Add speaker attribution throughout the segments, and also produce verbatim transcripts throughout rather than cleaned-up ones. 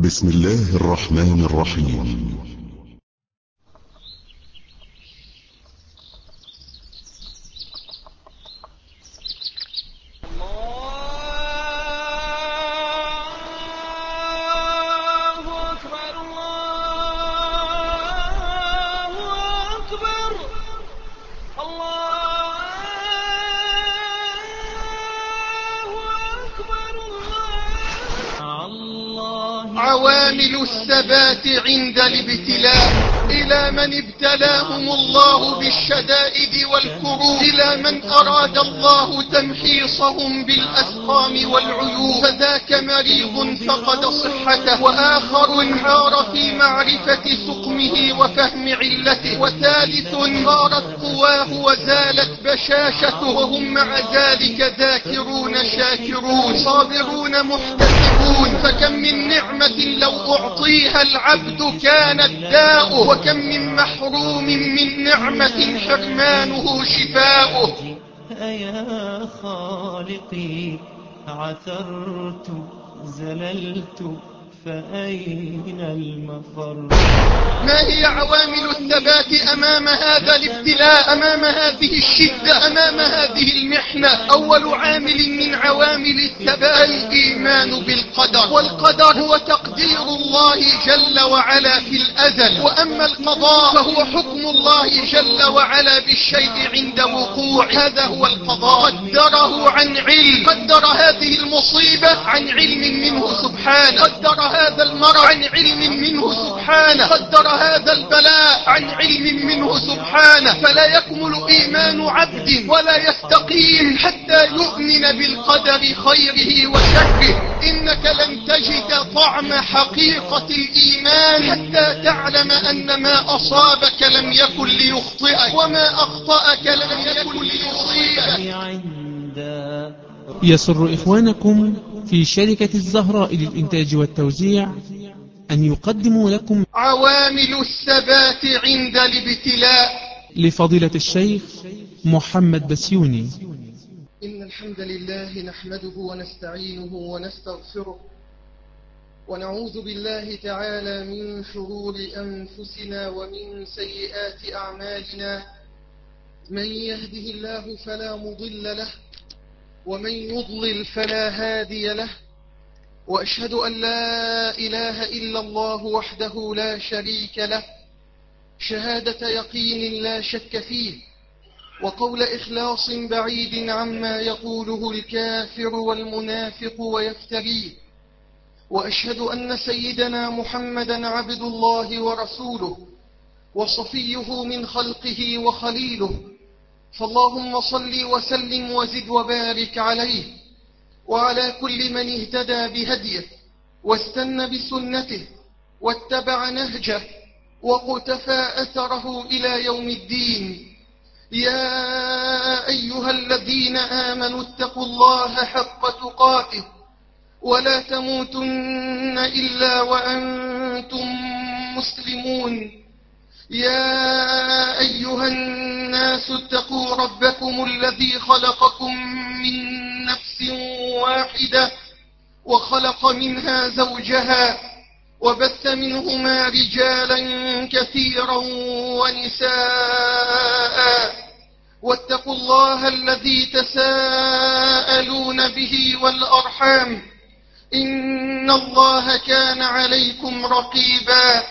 Speaker 1: بسم الله الرحمن الرحيم.
Speaker 2: عوامل الثبات عند الابتلاء. إلى من ابتلاهم الله بالشدائد والكروب، إلى من أراد الله تمحيصهم بالأسقام والعيوب، فذاك مريض فقد صحته، وآخر انحار في معرفة سقمه وفهم علته، وثالث غارت قواه وزالت بشاشته، وهم مع ذلك ذاكرون شاكرون صابرون محتسبون. فكم من نعمة لو أعطيها العبد كانت داؤه، وكم من محروم من نعمة حرمانه شفاؤه.
Speaker 3: يا خالقي عثرت زللت فأين المفر؟
Speaker 2: ما هي عوامل الثبات أمام هذا الابتلاء، أمام هذه الشدة، أمام هذه المحنة؟ أول عامل من عوامل الثبات الإيمان بالقدر. والقدر هو تقدير الله جل وعلا في الأزل، وأما القضاء فهو حكم الله جل وعلا بالشيء عند وقوع. هذا هو القضاء، قدره عن علم، قدر هذه المصيبة عن علم منه سبحانه، قدر هذا المرض عن علم منه سبحانه، قدر هذا البلاء عن علم منه سبحانه. فلا يكمل إيمان عبد ولا يستقيم حتى يؤمن بالقدر خيره وشره. إنك لن تجد طعم حقيقة الإيمان حتى تعلم أن ما أصابك لم يكن ليخطئك، وما أخطأك لم يكن ليصيبك.
Speaker 4: يسر إخوانكم في شركة الزهراء للإنتاج والتوزيع أن يقدموا لكم
Speaker 2: عوامل الثبات عند الابتلاء
Speaker 4: لفضيلة الشيخ محمد بسيوني.
Speaker 2: إن الحمد لله نحمده ونستعينه ونستغفره، ونعوذ بالله تعالى من شرور أنفسنا ومن سيئات أعمالنا. من يهده الله فلا مضل له، ومن يضلل فلا هادي له، وأشهد أن لا إله إلا الله وحده لا شريك له شهادة يقين لا شك فيه، وقول إخلاص بعيد عما يقوله الكافر والمنافق ويفتريه. وأشهد أن سيدنا محمدا عبد الله ورسوله، وصفيه من خلقه وخليله. فاللهم صل وسلم وزد وبارك عليه وعلى كل من اهتدى بهديه واستنى بسنته واتبع نهجه وقتفى أثره إلى يوم الدين. يا أيها الذين آمنوا اتقوا الله حق تقاته ولا تموتن إلا وأنتم مسلمون. يا أيها الناس اتقوا ربكم الذي خلقكم من نفس واحدة وخلق منها زوجها وبث منهما رجالا كثيرا ونساء. واتقوا الله الذي تساءلون به والأرحام، إن الله كان عليكم رقيبا.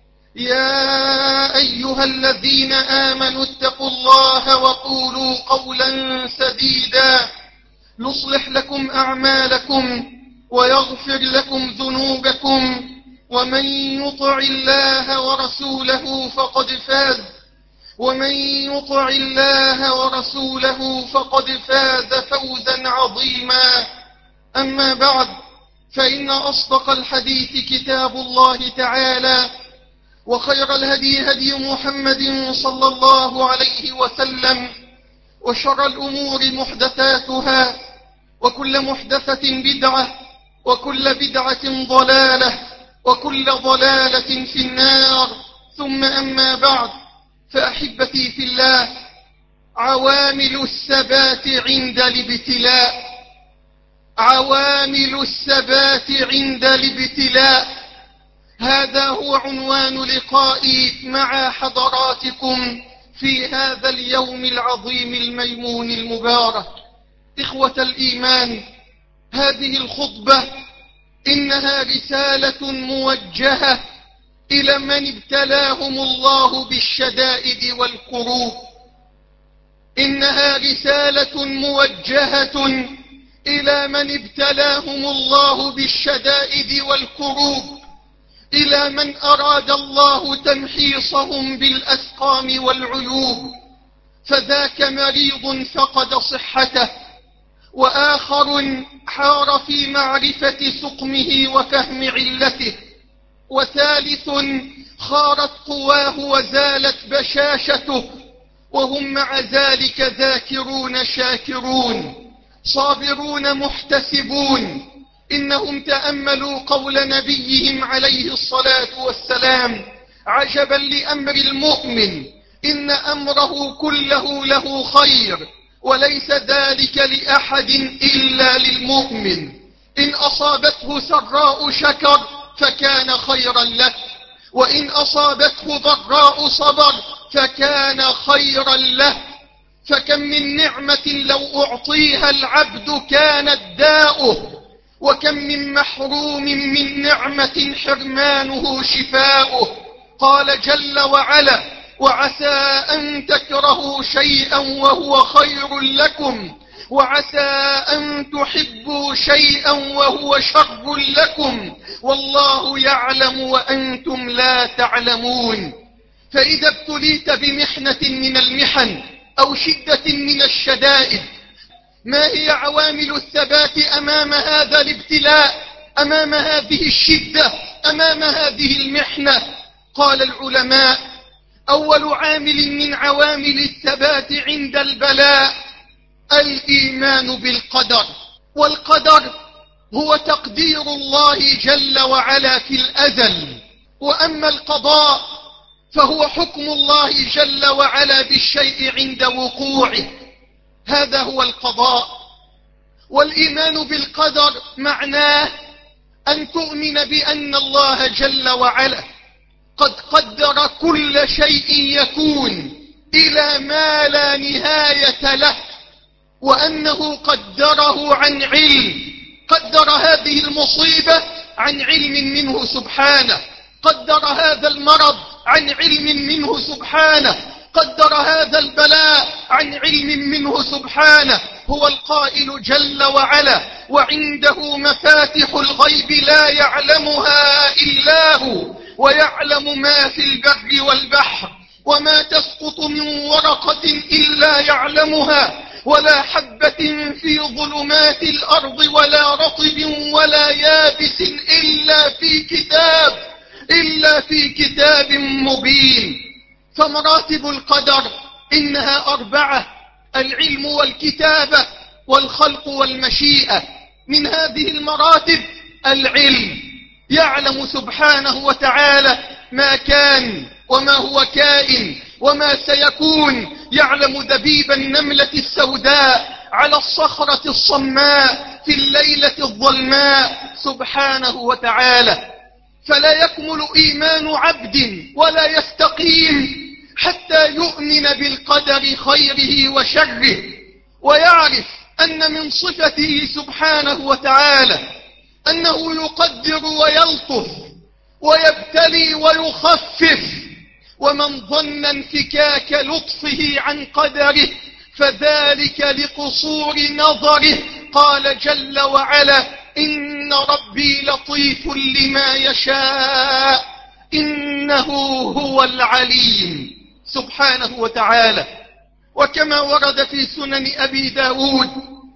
Speaker 2: يا أيها الذين آمنوا اتقوا الله وقولوا قولا سديدا يصلح لكم أعمالكم ويغفر لكم ذنوبكم، ومن يطع الله ورسوله فقد فاز ومن يطع الله ورسوله فقد فاز فوزا عظيما. أما بعد، فإن أصدق الحديث كتاب الله تعالى، وخير الهدي هدي محمد صلى الله عليه وسلم، وشر الأمور محدثاتها، وكل محدثة بدعة، وكل بدعة ضلالة، وكل ضلالة في النار. ثم أما بعد، فأحبتي في الله، عوامل الثبات عند الابتلاء. عوامل الثبات عند الابتلاء. هذا هو عنوان لقائي مع حضراتكم في هذا اليوم العظيم الميمون المبارك. إخوة الإيمان، هذه الخطبة إنها رسالة موجهة إلى من ابتلاهم الله بالشدائد والكروب. إنها رسالة موجهة إلى من ابتلاهم الله بالشدائد والكروب، إلى من أراد الله تمحيصهم بالأسقام والعيوب، فذاك مريض فقد صحته، وآخر حار في معرفة سقمه وفهم علته، وثالث خارت قواه وزالت بشاشته، وهم مع ذلك ذاكرون شاكرون صابرون محتسبون. إنهم تأملوا قول نبيهم عليه الصلاة والسلام: عجبا لأمر المؤمن، إن أمره كله له خير، وليس ذلك لأحد إلا للمؤمن. إن أصابته سراء شكر فكان خيرا له، وإن أصابته ضراء صبر فكان خيرا له. فكم من نعمة لو أعطيها العبد كانت داؤه، وكم من محروم من نعمة حرمانه شفاؤه. قال جل وعلا: وعسى أن تكرهوا شيئا وهو خير لكم، وعسى أن تحبوا شيئا وهو شر لكم، والله يعلم وأنتم لا تعلمون. فإذا ابتليت بمحنة من المحن أو شدة من الشدائد، ما هي عوامل الثبات أمام هذا الابتلاء، أمام هذه الشدة، أمام هذه المحنة؟ قال العلماء: أول عامل من عوامل الثبات عند البلاء الإيمان بالقدر. والقدر هو تقدير الله جل وعلا في الأزل، وأما القضاء فهو حكم الله جل وعلا بالشيء عند وقوعه. هذا هو القضاء. والإيمان بالقدر معناه أن تؤمن بأن الله جل وعلا قد قدر كل شيء يكون إلى ما لا نهاية له، وأنه قدره عن علم. قدر هذه المصيبة عن علم منه سبحانه، قدر هذا المرض عن علم منه سبحانه، قدر هذا البلاء عن علم منه سبحانه. هو القائل جل وعلا: وعنده مفاتح الغيب لا يعلمها إلا هو، ويعلم ما في البر والبحر، وما تسقط من ورقة إلا يعلمها، ولا حبة في ظلمات الأرض ولا رطب ولا يابس إلا في كتاب إلا في كتاب مبين. فمراتب القدر إنها أربعة: العلم والكتابة والخلق والمشيئة. من هذه المراتب العلم، يعلم سبحانه وتعالى ما كان وما هو كائن وما سيكون. يعلم دبيب النملة السوداء على الصخرة الصماء في الليلة الظلماء سبحانه وتعالى. فلا يكمل إيمان عبد ولا يستقيم حتى يؤمن بالقدر خيره وشره، ويعرف أن من صفته سبحانه وتعالى أنه يقدر ويلطف ويبتلي ويخفف. ومن ظن انفكاك لطفه عن قدره فذلك لقصور نظره. قال جل وعلا: إن ربي لطيف لما يشاء إنه هو العليم سبحانه وتعالى. وكما ورد في سنن أبي داود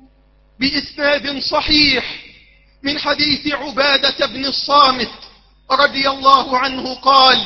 Speaker 2: بإسناد صحيح من حديث عبادة بن الصامت رضي الله عنه قال: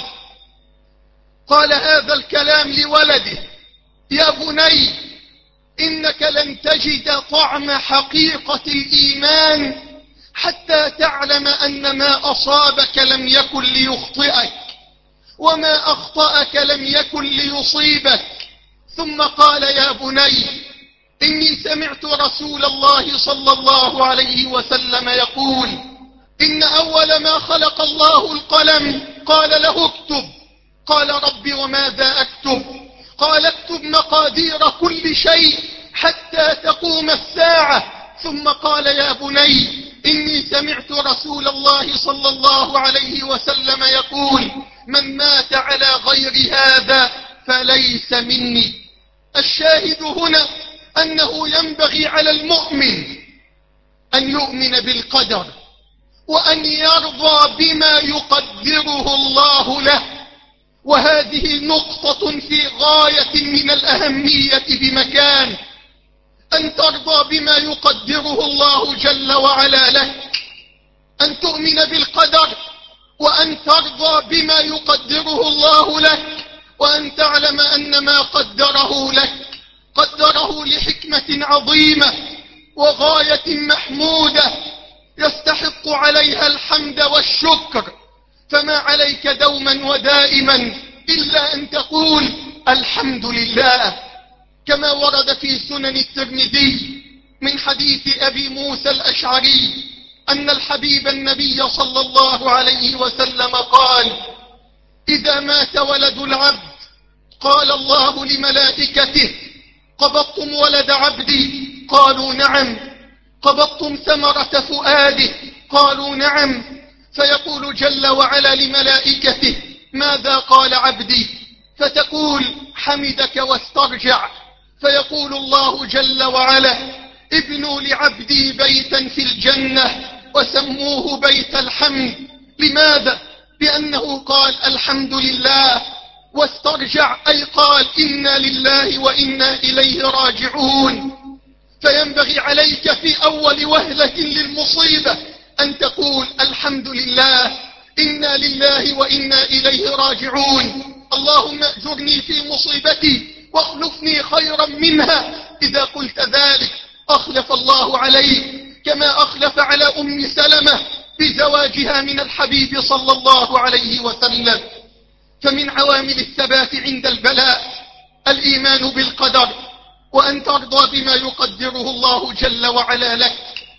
Speaker 2: قال هذا الكلام لولده: يا بني، إنك لن تجد طعم حقيقة الإيمان حتى تعلم أن ما أصابك لم يكن ليخطئك، وما أخطأك لم يكن ليصيبك. ثم قال: يا بني، إني سمعت رسول الله صلى الله عليه وسلم يقول: إن أول ما خلق الله القلم، قال له اكتب، قال رب وماذا أكتب؟ قال اكتب مقادير كل شيء حتى تقوم الساعة. ثم قال يا بني إني سمعت رسول الله صلى الله عليه وسلم يقول من مات على غير هذا فليس مني. الشاهد هنا أنه ينبغي على المؤمن أن يؤمن بالقدر وأن يرضى بما يقدره الله له، وهذه نقطة في غاية من الأهمية بمكان، أن ترضى بما يقدره الله جل وعلا لك، أن تؤمن بالقدر وأن ترضى بما يقدره الله لك، وأن تعلم أن ما قدره لك قدره لحكمة عظيمة وغاية محمودة يستحق عليها الحمد والشكر. فما عليك دوما ودائما إلا أن تقول الحمد لله، كما ورد في سنن الترمذي من حديث أبي موسى الأشعري أن الحبيب النبي صلى الله عليه وسلم قال إذا مات ولد العبد قال الله لملائكته قبضتم ولد عبدي؟ قالوا نعم. قبضتم ثمرة فؤاده؟ قالوا نعم. فيقول جل وعلا لملائكته ماذا قال عبدي؟ فتقول حمدك واسترجع. فيقول الله جل وعلا ابنوا لعبدي بيتا في الجنة وسموه بيت الحمد. لماذا؟ بأنه قال الحمد لله واسترجع، أي قال إنا لله وإنا إليه راجعون. فينبغي عليك في أول وهلة للمصيبة أن تقول الحمد لله، إنا لله وإنا إليه راجعون، اللهم أجرني في مصيبتي واخلفني خيرا منها. إذا قلت ذلك أخلف الله عليك كما أخلف على أم سلمة بزواجها من الحبيب صلى الله عليه وسلم. فمن عوامل الثبات عند البلاء الإيمان بالقدر، وأن ترضى بما يقدره الله جل وعلا لك.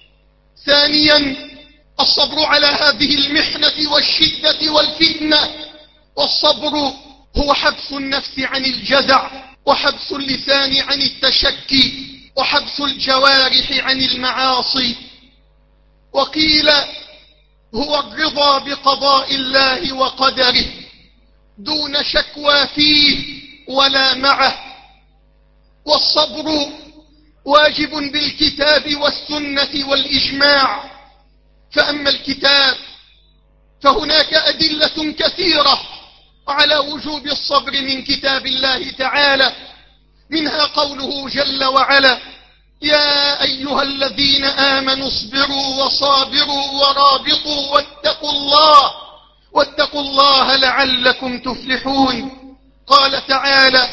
Speaker 2: ثانيا الصبر على هذه المحنة والشدة والفتنة. والصبر هو حبس النفس عن الجزع، وحبس اللسان عن التشكي، وحبس الجوارح عن المعاصي. وقيل هو الرضا بقضاء الله وقدره دون شكوى فيه ولا معه. والصبر واجب بالكتاب والسنة والإجماع. فأما الكتاب فهناك أدلة كثيرة على وجوب الصبر من كتاب الله تعالى، منها قوله جل وعلا يا أيها الذين آمنوا اصبروا وصابروا ورابطوا واتقوا الله واتقوا الله لعلكم تفلحون. قال تعالى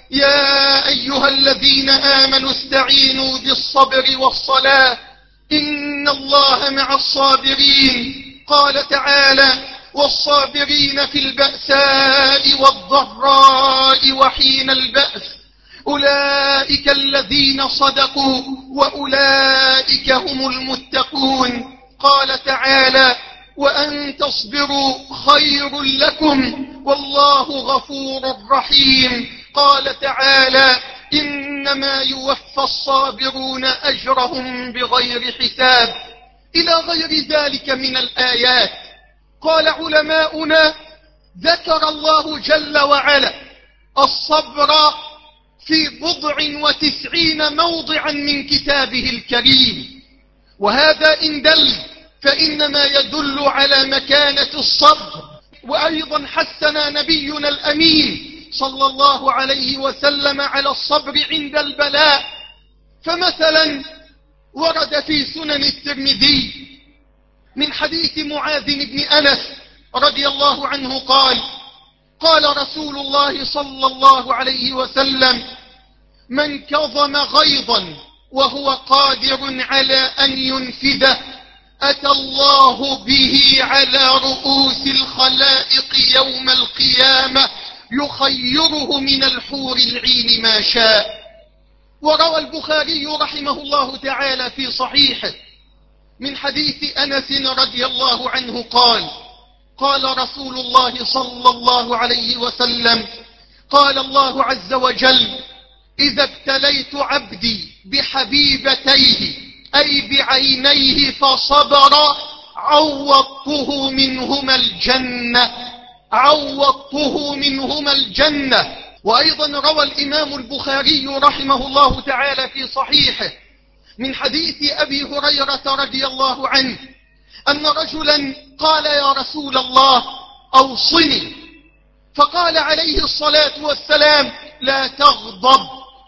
Speaker 2: يا أيها الذين آمنوا استعينوا بالصبر والصلاة إن الله مع الصابرين. قال تعالى والصابرين في البأساء والضراء وحين البأس أولئك الذين صدقوا وأولئك هم المتقون. قال تعالى وأن تصبروا خير لكم والله غفور رحيم. قال تعالى إنما يوفى الصابرون أجرهم بغير حساب، إلى غير ذلك من الآيات. قال علماؤنا ذكر الله جل وعلا الصبر في بضع وتسعين موضعا من كتابه الكريم، وهذا إن دل فإنما يدل على مكانة الصبر. وأيضا حثنا نبينا الأمين صلى الله عليه وسلم على الصبر عند البلاء. فمثلا ورد في سنن الترمذي من حديث معاذ بن أنس رضي الله عنه قال قال رسول الله صلى الله عليه وسلم من كظم غيظا وهو قادر على أن ينفذه أتى الله به على رؤوس الخلائق يوم القيامة يخيره من الحور العين ما شاء. وروى البخاري رحمه الله تعالى في صحيحه من حديث أنس رضي الله عنه قال: قال رسول الله صلى الله عليه وسلم: قال الله عز وجل: إذا ابتليت عبدي بحبيبتيه أي بعينيه فصبر عوضته منهما الجنة، عوضته منهما الجنة. وأيضا روى الإمام البخاري رحمه الله تعالى في صحيحه من حديث أبي هريرة رضي الله عنه أن رجلا قال: يا رسول الله أوصني. فقال عليه الصلاة والسلام: لا تغضب.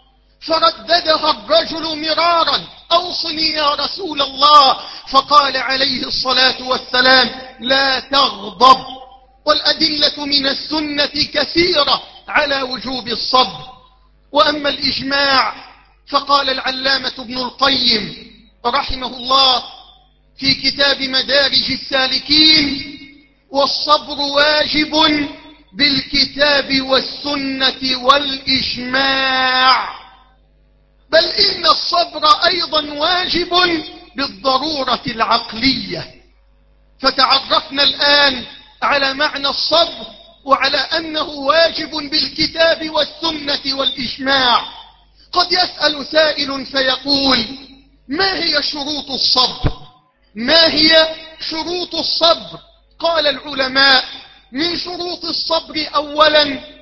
Speaker 2: فرددها الرجل مرارا: أوصني يا رسول الله. فقال عليه الصلاة والسلام: لا تغضب. والأدلة من السنة كثيرة على وجوب الصبر. وأما الإجماع فقال العلامة ابن القيم رحمه الله في كتاب مدارج السالكين: والصبر واجب بالكتاب والسنة والإجماع، بل إن الصبر أيضا واجب بالضرورة العقلية. فتعرفنا الآن على معنى الصبر وعلى أنه واجب بالكتاب والسنة والإجماع. قد يسأل سائل فيقول: ما هي شروط الصبر؟ ما هي شروط الصبر؟ قال العلماء: من شروط الصبر أولا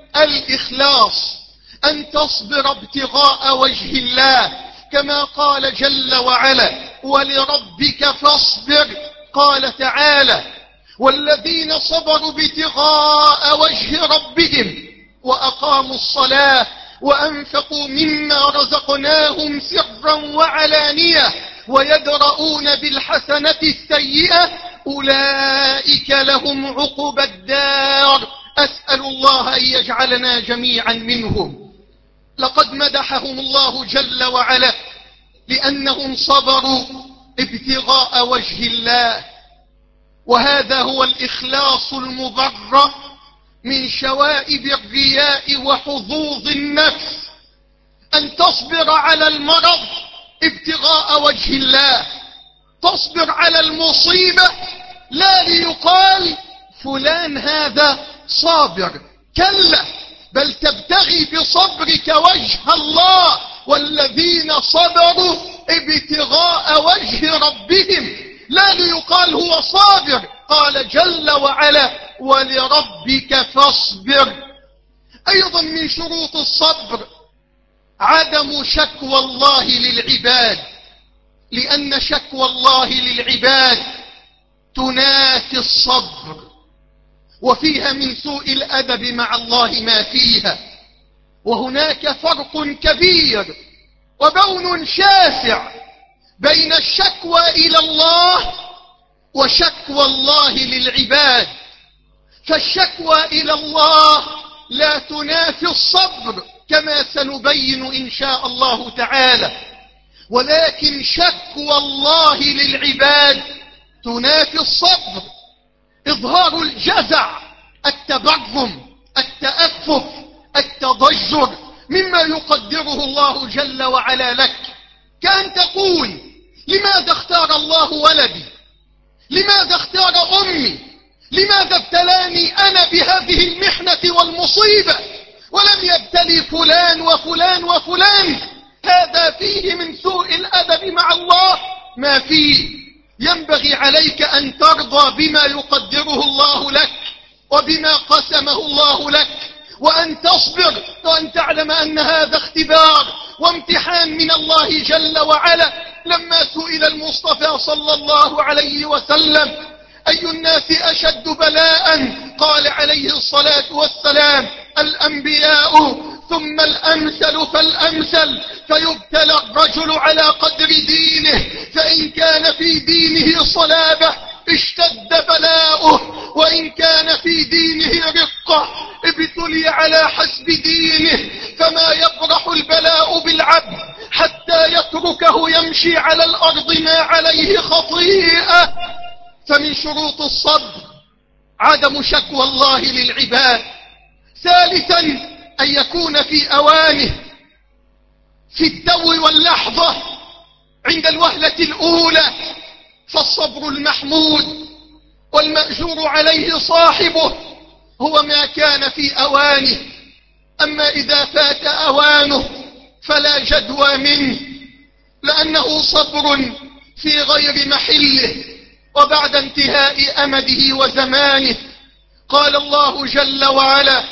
Speaker 2: الإخلاص، أن تصبر ابتغاء وجه الله، كما قال جل وعلا: ولربك فاصبر. قال تعالى: والذين صبروا ابتغاء وجه ربهم وأقاموا الصلاة وأنفقوا مما رزقناهم سرا وعلانية ويدرؤون بالحسنة السيئة أولئك لهم عقبى الدار. أسأل الله أن يجعلنا جميعا منهم. لقد مدحهم الله جل وعلا لأنهم صبروا ابتغاء وجه الله، وهذا هو الإخلاص المبرأ من شوائب الرياء وحظوظ النفس، أن تصبر على المرض ابتغاء وجه الله، تصبر على المصيبة لا ليقال فلان هذا صابر، كلا، بل تبتغي بصبرك وجه الله، والذين صبروا ابتغاء وجه ربهم، لا ليقال هو صابر. قال جل وعلا: ولربك فاصبر. أيضا من شروط الصبر عدم شكوى الله للعباد، لأن شكوى الله للعباد تنافي الصبر، وفيها من سوء الأدب مع الله ما فيها. وهناك فرق كبير وبون شاسع بين الشكوى إلى الله وشكوى الله للعباد. فالشكوى إلى الله لا تنافي الصبر كما سنبين إن شاء الله تعالى، ولكن شكوى الله للعباد تنافي الصبر. إظهار الجزع، التبرم، التأفف، التضجر مما يقدره الله جل وعلا لك، كأن تقول: لماذا اختار الله ولدي؟ لماذا اختار أمي؟ لماذا ابتلاني أنا بهذه المحنة والمصيبة ولم يبتلي فلان وفلان وفلان؟ هذا فيه من سوء الأدب مع الله ما فيه. ينبغي عليك أن ترضى بما يقدره الله لك وبما قسمه الله لك، وأن تصبر، وأن تعلم أن هذا اختبار وامتحان من الله جل وعلا. لما سئل المصطفى صلى الله عليه وسلم: أي الناس أشد بلاء؟ قال عليه الصلاة والسلام: الأنبياء، ثم الأمثل فالأمثل، فيبتلى الرجل على قدر دينه، فإن كان في دينه صلابة اشتد بلاؤه، وإن كان في دينه رقة ابتلي على حسب دينه. فما يبرح البلاء بالعبد حتى يتركه يمشي على الأرض ما عليه خطيئة. فمن شروط الصبر عدم شكوى الله للعباد. ثالثا أن يكون في أوانه، في التو واللحظة، عند الوهلة الأولى فالصبر المحمود والمأجور عليه صاحبه هو ما كان في أوانه، أما إذا فات أوانه فلا جدوى منه، لأنه صبر في غير محله وبعد انتهاء أمده وزمانه. قال الله جل وعلا: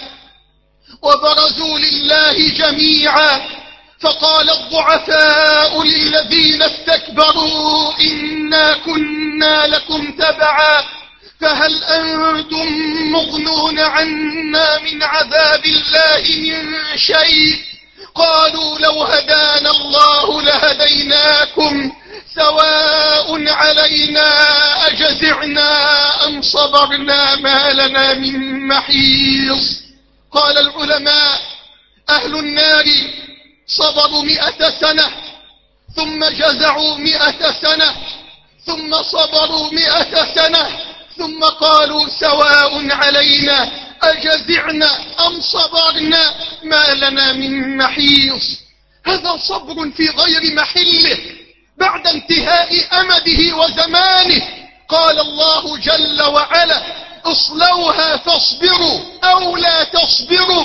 Speaker 2: وبرزوا لله جميعا فقال الضعفاء للذين استكبروا إنا كنا لكم تبعا فهل أنتم مغنون عنا من عذاب الله من شيء قالوا لو هدانا الله لهديناكم سواء علينا أجزعنا أم صبرنا ما لنا من محيص. قال العلماء: أهل النار صبروا مئة سنة ثم جزعوا مئة سنة ثم صبروا مئة سنة ثم قالوا سواء علينا أجزعنا أم صبرنا ما لنا من محيص. هذا صبر في غير محله بعد انتهاء أمده وزمانه. قال الله جل وعلا: اصلوها فاصبروا أو لا تصبروا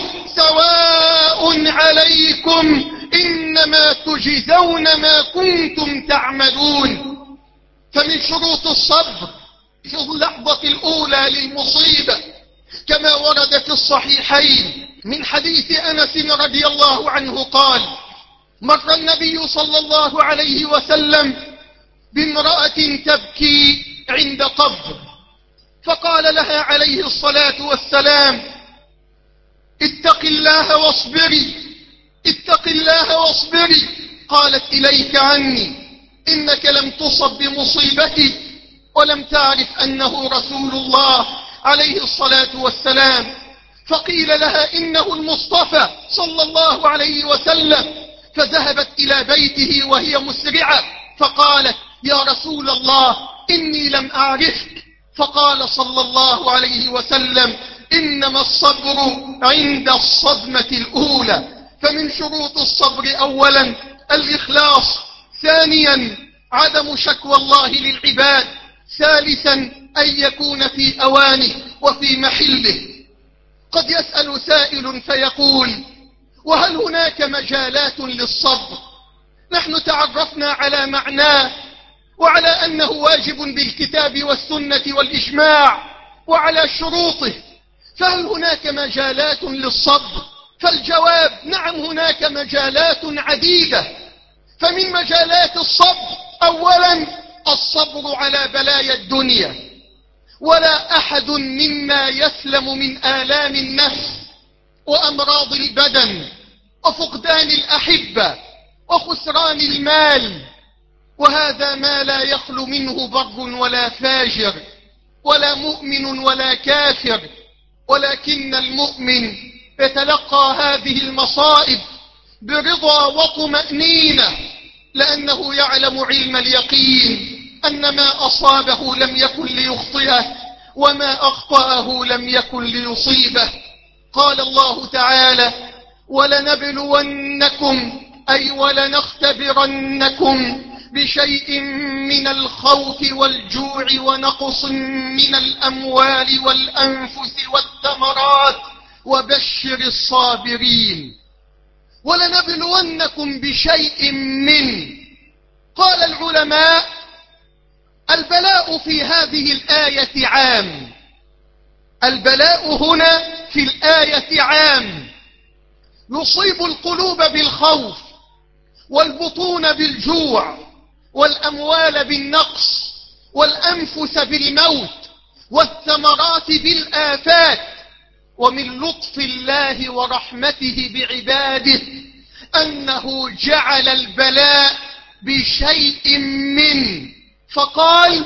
Speaker 2: سواء عليكم إنما تجزون ما كنتم تعملون. فمن شروط الصبر في اللحظة الأولى للمصيبة كما ورد في الصحيحين من حديث أنس رضي الله عنه قال: مر النبي صلى الله عليه وسلم بامرأة تبكي عند قبر، فقال لها عليه الصلاة والسلام: اتق الله واصبري اتق الله واصبري. قالت: إليك عني، إنك لم تصب بمصيبتي ولم تعرف أنه رسول الله عليه الصلاة والسلام. فقيل لها: إنه المصطفى صلى الله عليه وسلم. فذهبت إلى بيته وهي مسرعة فقالت: يا رسول الله إني لم أعرفك. فقال صلى الله عليه وسلم: إنما الصبر عند الصدمة الأولى. فمن شروط الصبر أولا الإخلاص، ثانيا عدم شكوى الله للعباد، ثالثا أن يكون في أوانه وفي محله. قد يسأل سائل فيقول: وهل هناك مجالات للصبر؟ نحن تعرفنا على معناه وعلى أنه واجب بالكتاب والسنة والإجماع وعلى شروطه، فهل هناك مجالات للصبر؟ فالجواب: نعم، هناك مجالات عديدة. فمن مجالات الصبر أولا الصبر على بلايا الدنيا، ولا أحد منا يسلم من آلام النفس وأمراض البدن وفقدان الأحبة وخسران المال، وهذا ما لا يخلو منه بر ولا فاجر ولا مؤمن ولا كافر، ولكن المؤمن يتلقى هذه المصائب برضا وطمأنينة، لأنه يعلم علم اليقين أن ما أصابه لم يكن ليخطئه وما أخطأه لم يكن ليصيبه. قال الله تعالى: ولنبلونكم أي ولنختبرنكم بشيء من الخوف والجوع ونقص من الأموال والأنفس والثمرات وبشر الصابرين. ولنبلونكم بشيء من. قال العلماء: البلاء في هذه الآية عام. البلاء هنا في الآية عام، يصيب القلوب بالخوف والبطون بالجوع والأموال بالنقص والأنفس بالموت والثمرات بالآفات. ومن لطف الله ورحمته بعباده أنه جعل البلاء بشيء من، فقال: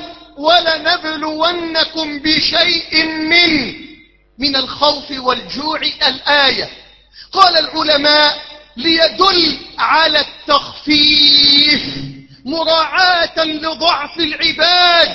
Speaker 2: ولنبلونكم بشيء من من الخوف والجوع. الآية قال العلماء ليدل على التخفيف مراعاة لضعف العباد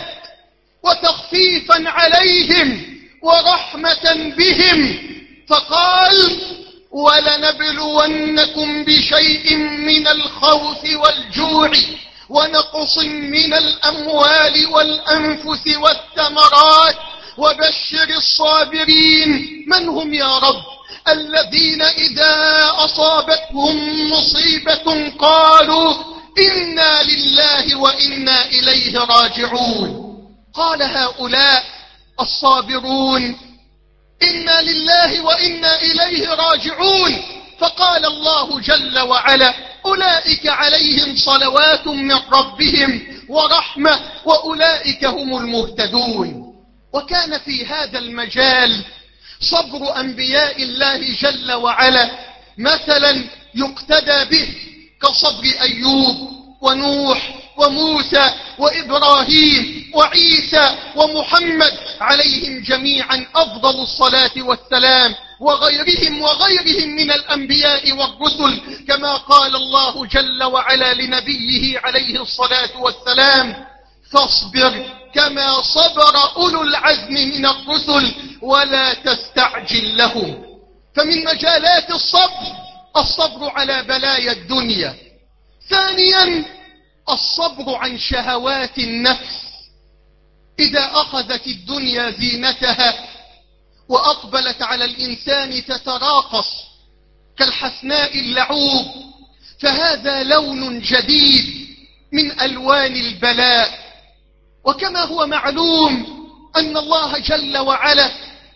Speaker 2: وتخفيفا عليهم ورحمة بهم، فقال: ولنبلونكم بشيء من الخوف والجوع ونقص من الأموال والأنفس والثمرات وبشر الصابرين. من هم يا رب؟ الذين إذا أصابتهم مصيبة قالوا إنا لله وإنا إليه راجعون. قال هؤلاء الصابرون إنا لله وإنا إليه راجعون، فقال الله جل وعلا أولئك عليهم صلوات من ربهم ورحمة وأولئك هم المهتدون. وكان في هذا المجال صبر أنبياء الله جل وعلا مثلا يقتدى به كصبر أيوب ونوح وموسى وإبراهيم وعيسى ومحمد عليهم جميعا أفضل الصلاة والسلام، وغيرهم وغيرهم من الأنبياء والرسل، كما قال الله جل وعلا لنبيه عليه الصلاة والسلام فاصبر كما صبر أولو العزم من الرسل ولا تستعجل لهم. فمن مجالات الصبر الصبر على بلايا الدنيا. ثانيا الصبر عن شهوات النفس. إذا أخذت الدنيا زينتها وأقبلت على الإنسان تتراقص كالحسناء اللعوب، فهذا لون جديد من ألوان البلاء. وكما هو معلوم أن الله جل وعلا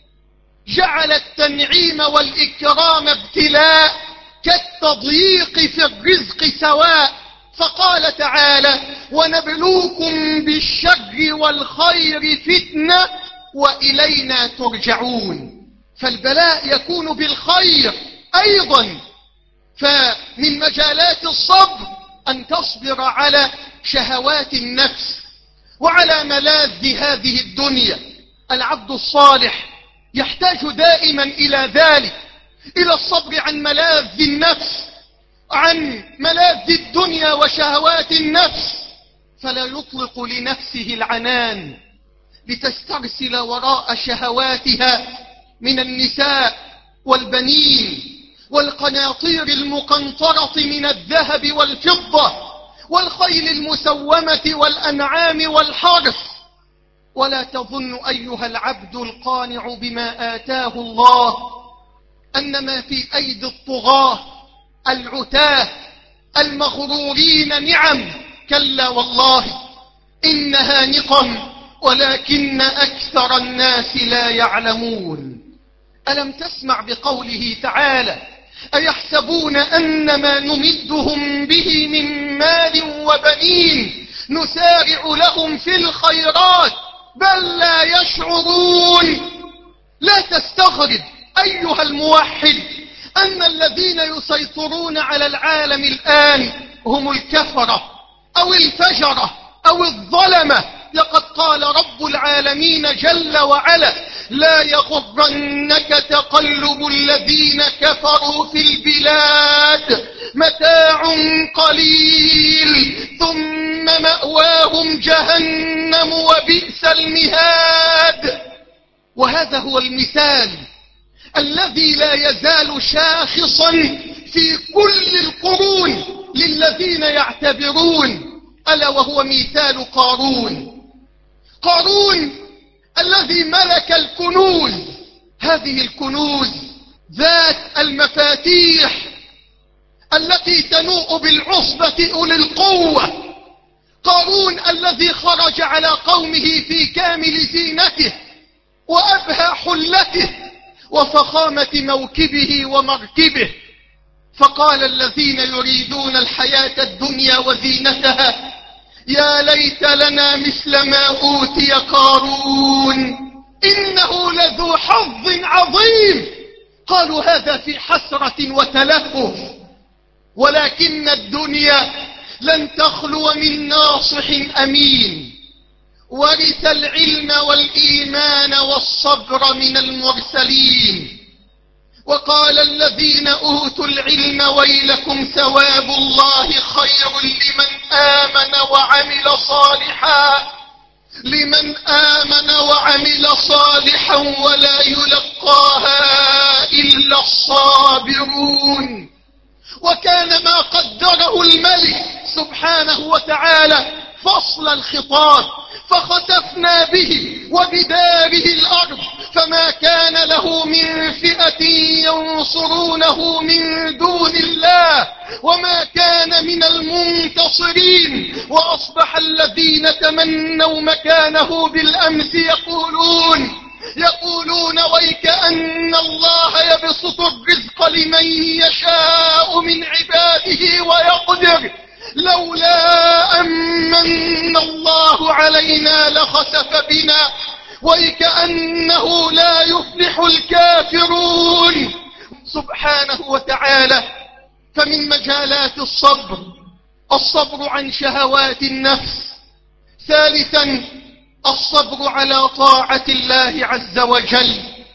Speaker 2: جعل التنعيم والإكرام ابتلاء كالتضييق في الرزق سواء، فقال تعالى ونبلوكم بالشر والخير فتنة وإلينا ترجعون. فالبلاء يكون بالخير أيضا. فمن مجالات الصبر أن تصبر على شهوات النفس وعلى ملاذ هذه الدنيا. العبد الصالح يحتاج دائما إلى ذلك، إلى الصبر عن ملاذ النفس، عن ملاذ الدنيا وشهوات النفس، فلا يطلق لنفسه العنان لتسترسل وراء شهواتها من النساء والبنين والقناطير المقنطرة من الذهب والفضة والخيل المسومة والأنعام والحرث. ولا تظن أيها العبد القانع بما آتاه الله أن ما في أيدي الطغاة العتاه المغرورين نعم، كلا والله إنها نقم ولكن أكثر الناس لا يعلمون. ألم تسمع بقوله تعالى أيحسبون أن ما نمدهم به من مال وبنين نسارع لهم في الخيرات بل لا يشعرون. لا تستغرب أيها الموحد أن الذين يسيطرون على العالم الآن هم الكفرة أو الفجرة أو الظلمة. لقد قال رب العالمين جل وعلا لا يغرنك تقلب الذين كفروا في البلاد متاع قليل ثم مأواهم جهنم وبئس المهاد. وهذا هو المثال الذي لا يزال شاخصا في كل القرون للذين يعتبرون، ألا وهو مثال قارون. قارون الذي ملك الكنوز، هذه الكنوز ذات المفاتيح التي تنوء بالعصبة أولي القوة. قارون الذي خرج على قومه في كامل زينته وأبهى حلته وفخامة موكبه ومركبه، فقال الذين يريدون الحياة الدنيا وزينتها يا ليت لنا مثل ما أوتي قارون إنه لذو حظ عظيم. قالوا هذا في حسرة وتلهف، ولكن الدنيا لن تخلو من ناصح أمين ورث العلم والإيمان والصبر من المرسلين. وقال الذين أوتوا العلم ويلكم ثواب الله خير لمن آمن وعمل صالحا لمن آمن وعمل صالحا ولا يلقاها إلا الصابرون. وكان ما قدره الملك سبحانه سبحانه وتعالى فصل الخطاب، فخسفنا به وبداره الأرض فما كان له من فئة ينصرونه من دون الله وما كان من المنتصرين. وأصبح الذين تمنوا مكانه بالأمس يقولون يقولون ويكأن الله يبسط الرزق لمن يشاء من عباده ويقدر لولا أمن الله علينا لخسف بنا ويكأنه لا يفلح الكافرون سبحانه وتعالى. فمن مجالات الصبر الصبر عن شهوات النفس. ثالثا الصبر على طاعة الله عز وجل.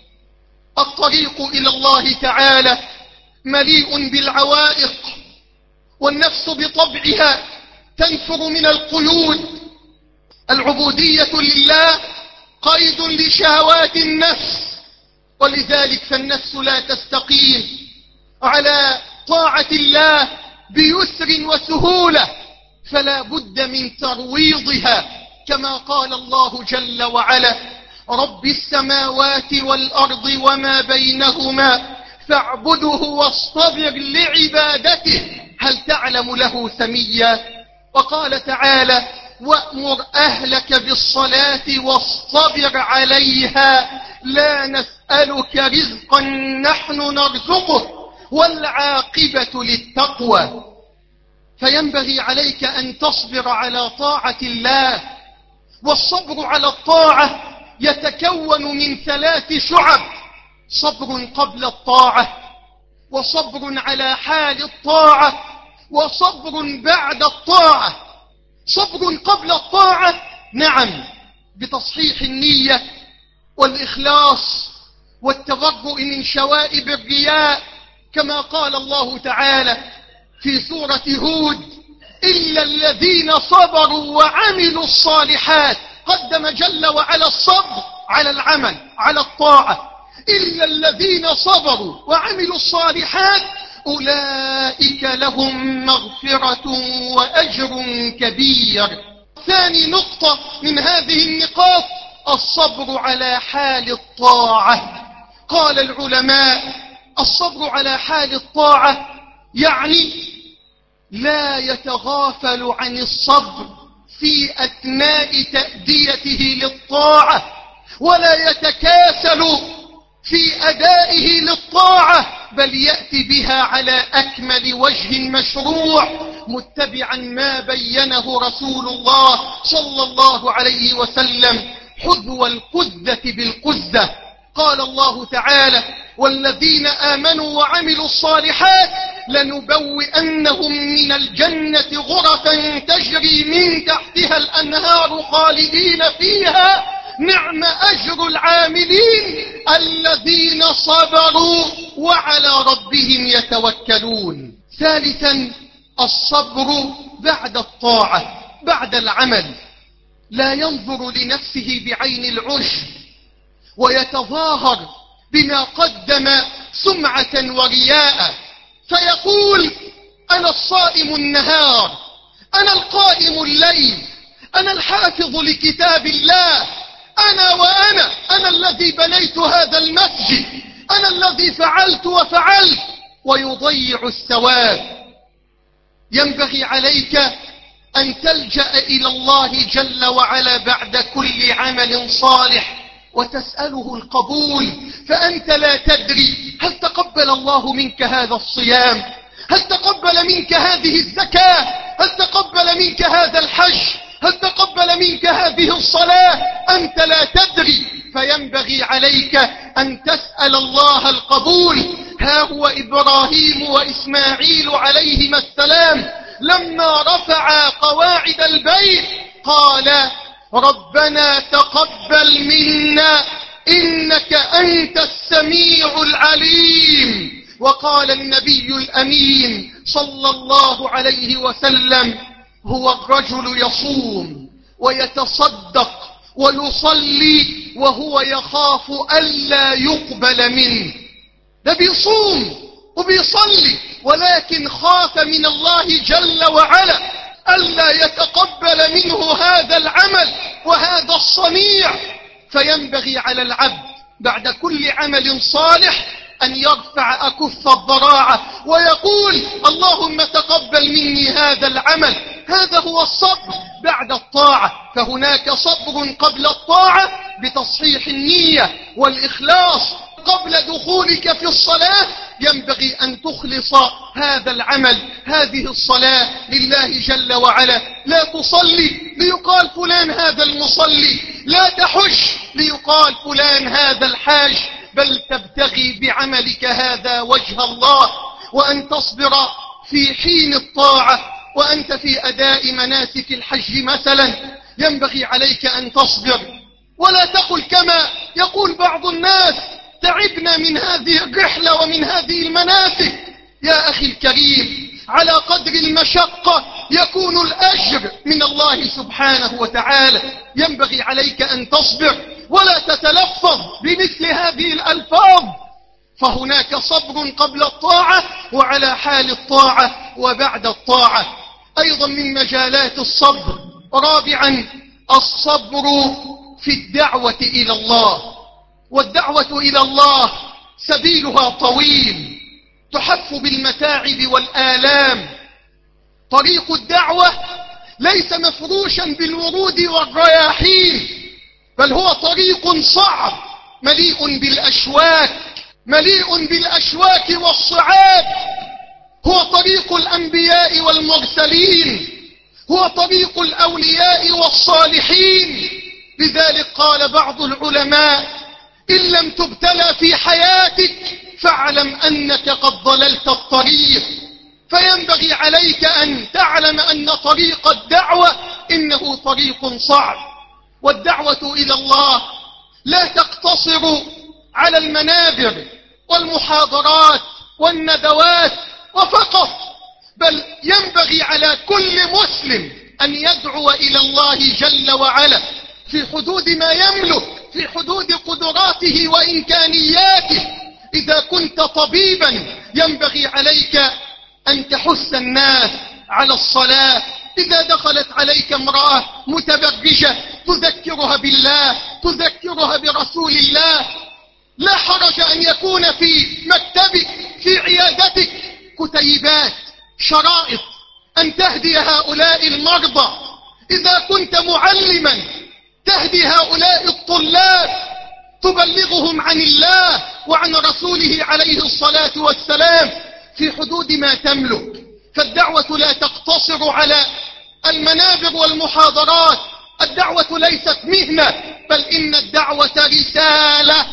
Speaker 2: الطريق إلى الله تعالى مليء بالعوائق، والنفس بطبعها تنفر من القيود. العبودية لله قيد لشهوات النفس، ولذلك فالنفس لا تستقيم على طاعة الله بيسر وسهولة، فلا بد من ترويضها كما قال الله جل وعلا: رب السماوات والأرض وما بينهما فاعبده واصطبر لعبادته هل تعلم له سميا. وقال تعالى: وأمر أهلك بالصلاة واصطبر عليها لا نسألك رزقا نحن نرزقه والعاقبة للتقوى. فينبغي عليك أن تصبر على طاعة الله، والصبر على الطاعة يتكون من ثلاث شعب: صبر قبل الطاعة، وصبر على حال الطاعة، وصبر بعد الطاعة. صبر قبل الطاعة، نعم، بتصحيح النية والإخلاص والتبرؤ من شوائب الرياء، كما قال الله تعالى في سورة هود: إلا الذين صبروا وعملوا الصالحات. قدم جل وعلا الصبر على العمل على الطاعة. إلا الذين صبروا وعملوا الصالحات أولئك لهم مغفرة وأجر كبير. ثاني نقطة من هذه النقاط الصبر على حال الطاعة. قال العلماء: الصبر على حال الطاعة يعني لا يتغافل عن الصبر في أثناء تأديته للطاعة، ولا يتكاسل في أدائه للطاعة، بل يأتي بها على أكمل وجه مشروع، متبعا ما بينه رسول الله صلى الله عليه وسلم: حذو القذة بالقذة. قال الله تعالى: والذين آمنوا وعملوا الصالحات لنبوئنهم من الجنة غرفا تجري من تحتها الأنهار خالدين فيها نعم أجر العاملين الذين صبروا وعلى ربهم يتوكلون. ثالثا الصبر بعد الطاعة، بعد العمل. لا ينظر لنفسه بعين العجب ويتظاهر بما قدم سمعة ورياء، فيقول: أنا الصائم النهار، أنا القائم الليل، أنا الحافظ لكتاب الله، أنا وأنا أنا الذي بنيت هذا المسجد، أنا الذي فعلت وفعلت، ويضيع الثواب. ينبغي عليك أن تلجأ إلى الله جل وعلا بعد كل عمل صالح وتسأله القبول، فأنت لا تدري هل تقبل الله منك هذا الصيام، هل تقبل منك هذه الزكاة، هل تقبل منك هذا الحج، هل تقبل منك هذه الصلاة. أنت لا تدري، فينبغي عليك أن تسأل الله القبول. ها هو إبراهيم وإسماعيل عليهما السلام لما رفعا قواعد البيت قال: ربنا تقبل منا إنك أنت السميع العليم. وقال النبي الأمين صلى الله عليه وسلم: هو الرجل يصوم ويتصدق ويصلي وهو يخاف ألا يقبل منه. ده بيصوم وبيصلي ولكن خاف من الله جل وعلا، ألا يتقبل منه هذا العمل وهذا الصنيع. فينبغي على العبد بعد كل عمل صالح أن يرفع أكف الضراعة ويقول اللهم تقبل مني هذا العمل. هذا هو الصبر بعد الطاعة. فهناك صبر قبل الطاعة بتصحيح النية والإخلاص. قبل دخولك في الصلاة ينبغي أن تخلص هذا العمل، هذه الصلاة لله جل وعلا. لا تصلي ليقال فلان هذا المصلي، لا تحج ليقال فلان هذا الحاج، بل تبتغي بعملك هذا وجه الله. وأن تصبر في حين الطاعة وأنت في أداء مناسك الحج مثلا ينبغي عليك أن تصبر، ولا تقل كما يقول بعض الناس تعبنا من هذه الرحلة ومن هذه المناسك. يا أخي الكريم، على قدر المشقة يكون الأجر من الله سبحانه وتعالى. ينبغي عليك أن تصبر ولا تتلفظ بمثل هذه الألفاظ، فهناك صبر قبل الطاعة وعلى حال الطاعة وبعد الطاعة. أيضا من مجالات الصبر رابعا الصبر في الدعوة إلى الله. والدعوة إلى الله سبيلها طويل، تحف بالمتاعب والآلام. طريق الدعوة ليس مفروشا بالورود والرياحين، بل هو طريق صعب مليء بالأشواك، مليء بالأشواك والصعاب. هو طريق الأنبياء والمرسلين، هو طريق الأولياء والصالحين. لذلك قال بعض العلماء إن لم تبتلى في حياتك فاعلم أنك قد ضللت الطريق. فينبغي عليك أن تعلم أن طريق الدعوة إنه طريق صعب. والدعوة إلى الله لا تقتصر على المنابر والمحاضرات والندوات وفقط، بل ينبغي على كل مسلم أن يدعو إلى الله جل وعلا في حدود ما يملك، في حدود قدراته وإمكانياته. إذا كنت طبيبا ينبغي عليك أن تحث الناس على الصلاة. إذا دخلت عليك امرأة متبرجة تذكرها بالله، تذكرها برسول الله. لا حرج أن يكون في مكتبك، في عيادتك كتيبات، شرائط، أن تهدي هؤلاء المرضى. إذا كنت معلما تهدي هؤلاء الطلاب، تبلغهم عن الله وعن رسوله عليه الصلاة والسلام في حدود ما تملك. فالدعوة لا تقتصر على المنابر والمحاضرات. الدعوة ليست مهنة، بل إن الدعوة رسالة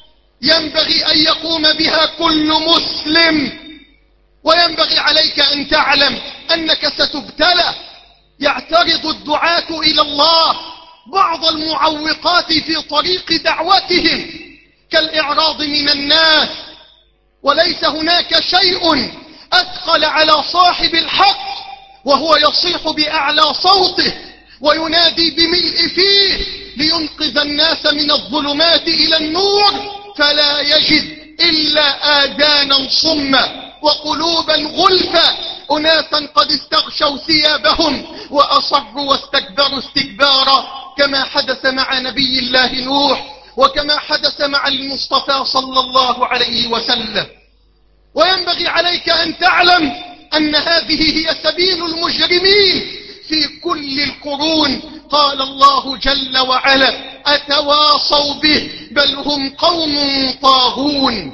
Speaker 2: ينبغي أن يقوم بها كل مسلم. وينبغي عليك أن تعلم أنك ستبتلى. يعترض الدعاة إلى الله بعض المعوقات في طريق دعوتهم كالإعراض من الناس، وليس هناك شيء أثقل على صاحب الحق وهو يصيح بأعلى صوته وينادي بملء فيه لينقذ الناس من الظلمات إلى النور، فلا يجد إلا آذانا صما وقلوبا غلفا، أناسا قد استغشوا ثيابهم وأصروا واستكبروا استكبارا، كما حدث مع نبي الله نوح وكما حدث مع المصطفى صلى الله عليه وسلم. وينبغي عليك أن تعلم أن هذه هي سبيل المجرمين في كل القرون. قال الله جل وعلا أتواصوا به بل هم قوم طاغون.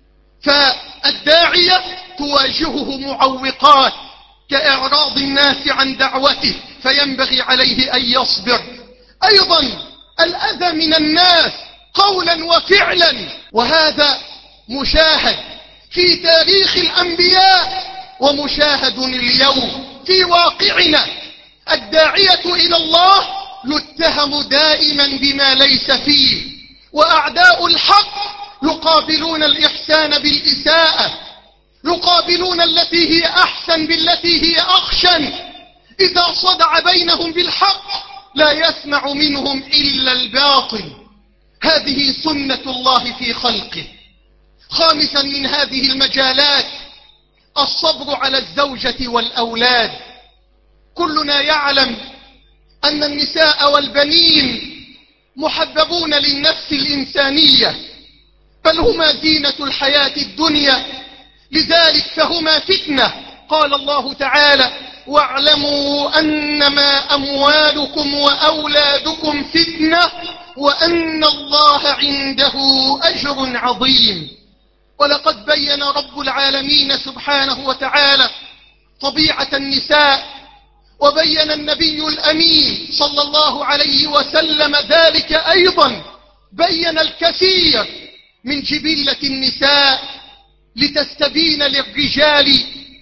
Speaker 2: فالداعية تواجهه معوقات كإعراض الناس عن دعوته، فينبغي عليه أن يصبر. أيضا الأذى من الناس قولا وفعلا، وهذا مشاهد في تاريخ الأنبياء ومشاهد اليوم في واقعنا. الداعية إلى الله يتهم دائما بما ليس فيه، وأعداء الحق يقابلون الإحسان بالإساءة، يقابلون التي هي أحسن بالتي هي أخشن. إذا صدع بينهم بالحق لا يسمع منهم إلا الباطل. هذه سنة الله في خلقه. خامسا من هذه المجالات الصبر على الزوجة والأولاد. كلنا يعلم أن النساء والبنين محببون للنفس الإنسانية، بل هما زينة الحياة الدنيا، لذلك فهما فتنة. قال الله تعالى: واعلموا أنما أموالكم وأولادكم فتنة وأن الله عنده أجر عظيم. ولقد بين رب العالمين سبحانه وتعالى طبيعة النساء، وبين النبي الأمين صلى الله عليه وسلم ذلك أيضا، بين الكثير من جبلة النساء لتستبين للرجال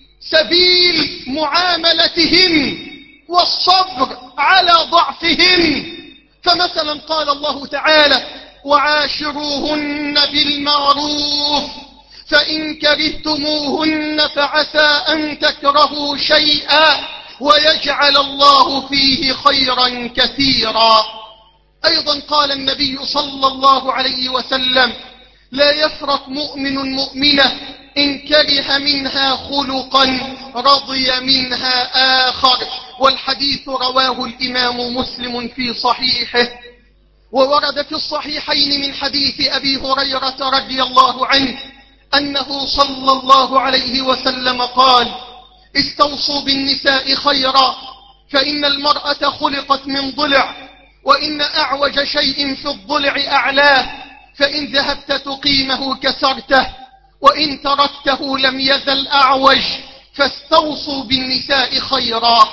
Speaker 2: سبيل معاملتهن والصبر على ضعفهن. فمثلا قال الله تعالى: وعاشروهن بالمعروف فإن كرهتموهن فعسى أن تكرهوا شيئا ويجعل الله فيه خيرا كثيرا. أيضا قال النبي صلى الله عليه وسلم: لا يفرق مؤمن مؤمنة إن كره منها خلقا رضي منها آخر. والحديث رواه الإمام مسلم في صحيحه. وورد في الصحيحين من حديث أبي هريرة رضي الله عنه أنه صلى الله عليه وسلم قال: استوصوا بالنساء خيرا، فإن المرأة خلقت من ضلع، وإن أعوج شيء في الضلع أعلاه، فإن ذهبت تقيمه كسرته، وإن تركته لم يزل أعوج، فاستوصوا بالنساء خيرا.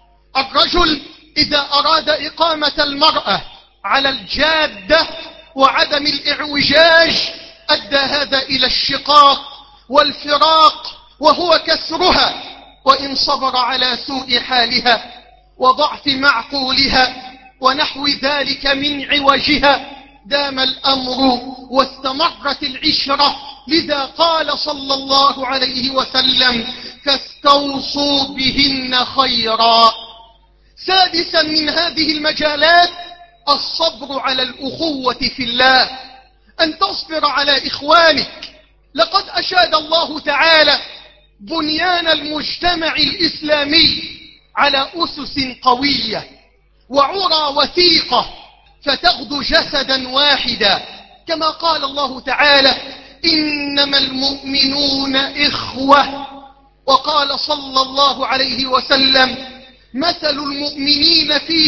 Speaker 2: الرجل إذا أراد إقامة المرأة على الجادة وعدم الإعوجاج أدى هذا إلى الشقاق والفراق وهو كسرها، وإن صبر على سوء حالها وضعف معقولها ونحو ذلك من عوجها دام الأمر واستمرت العشرة. لذا قال صلى الله عليه وسلم: فاستوصوا بهن خيرا. سادسا من هذه المجالات الصبر على الأخوة في الله، أن تصبر على إخوانك. لقد أشاد الله تعالى بنيان المجتمع الإسلامي على أسس قوية وعرى وثيقة فتغدو جسدا واحدا، كما قال الله تعالى: إنما المؤمنون إخوة. وقال صلى الله عليه وسلم: مثل المؤمنين في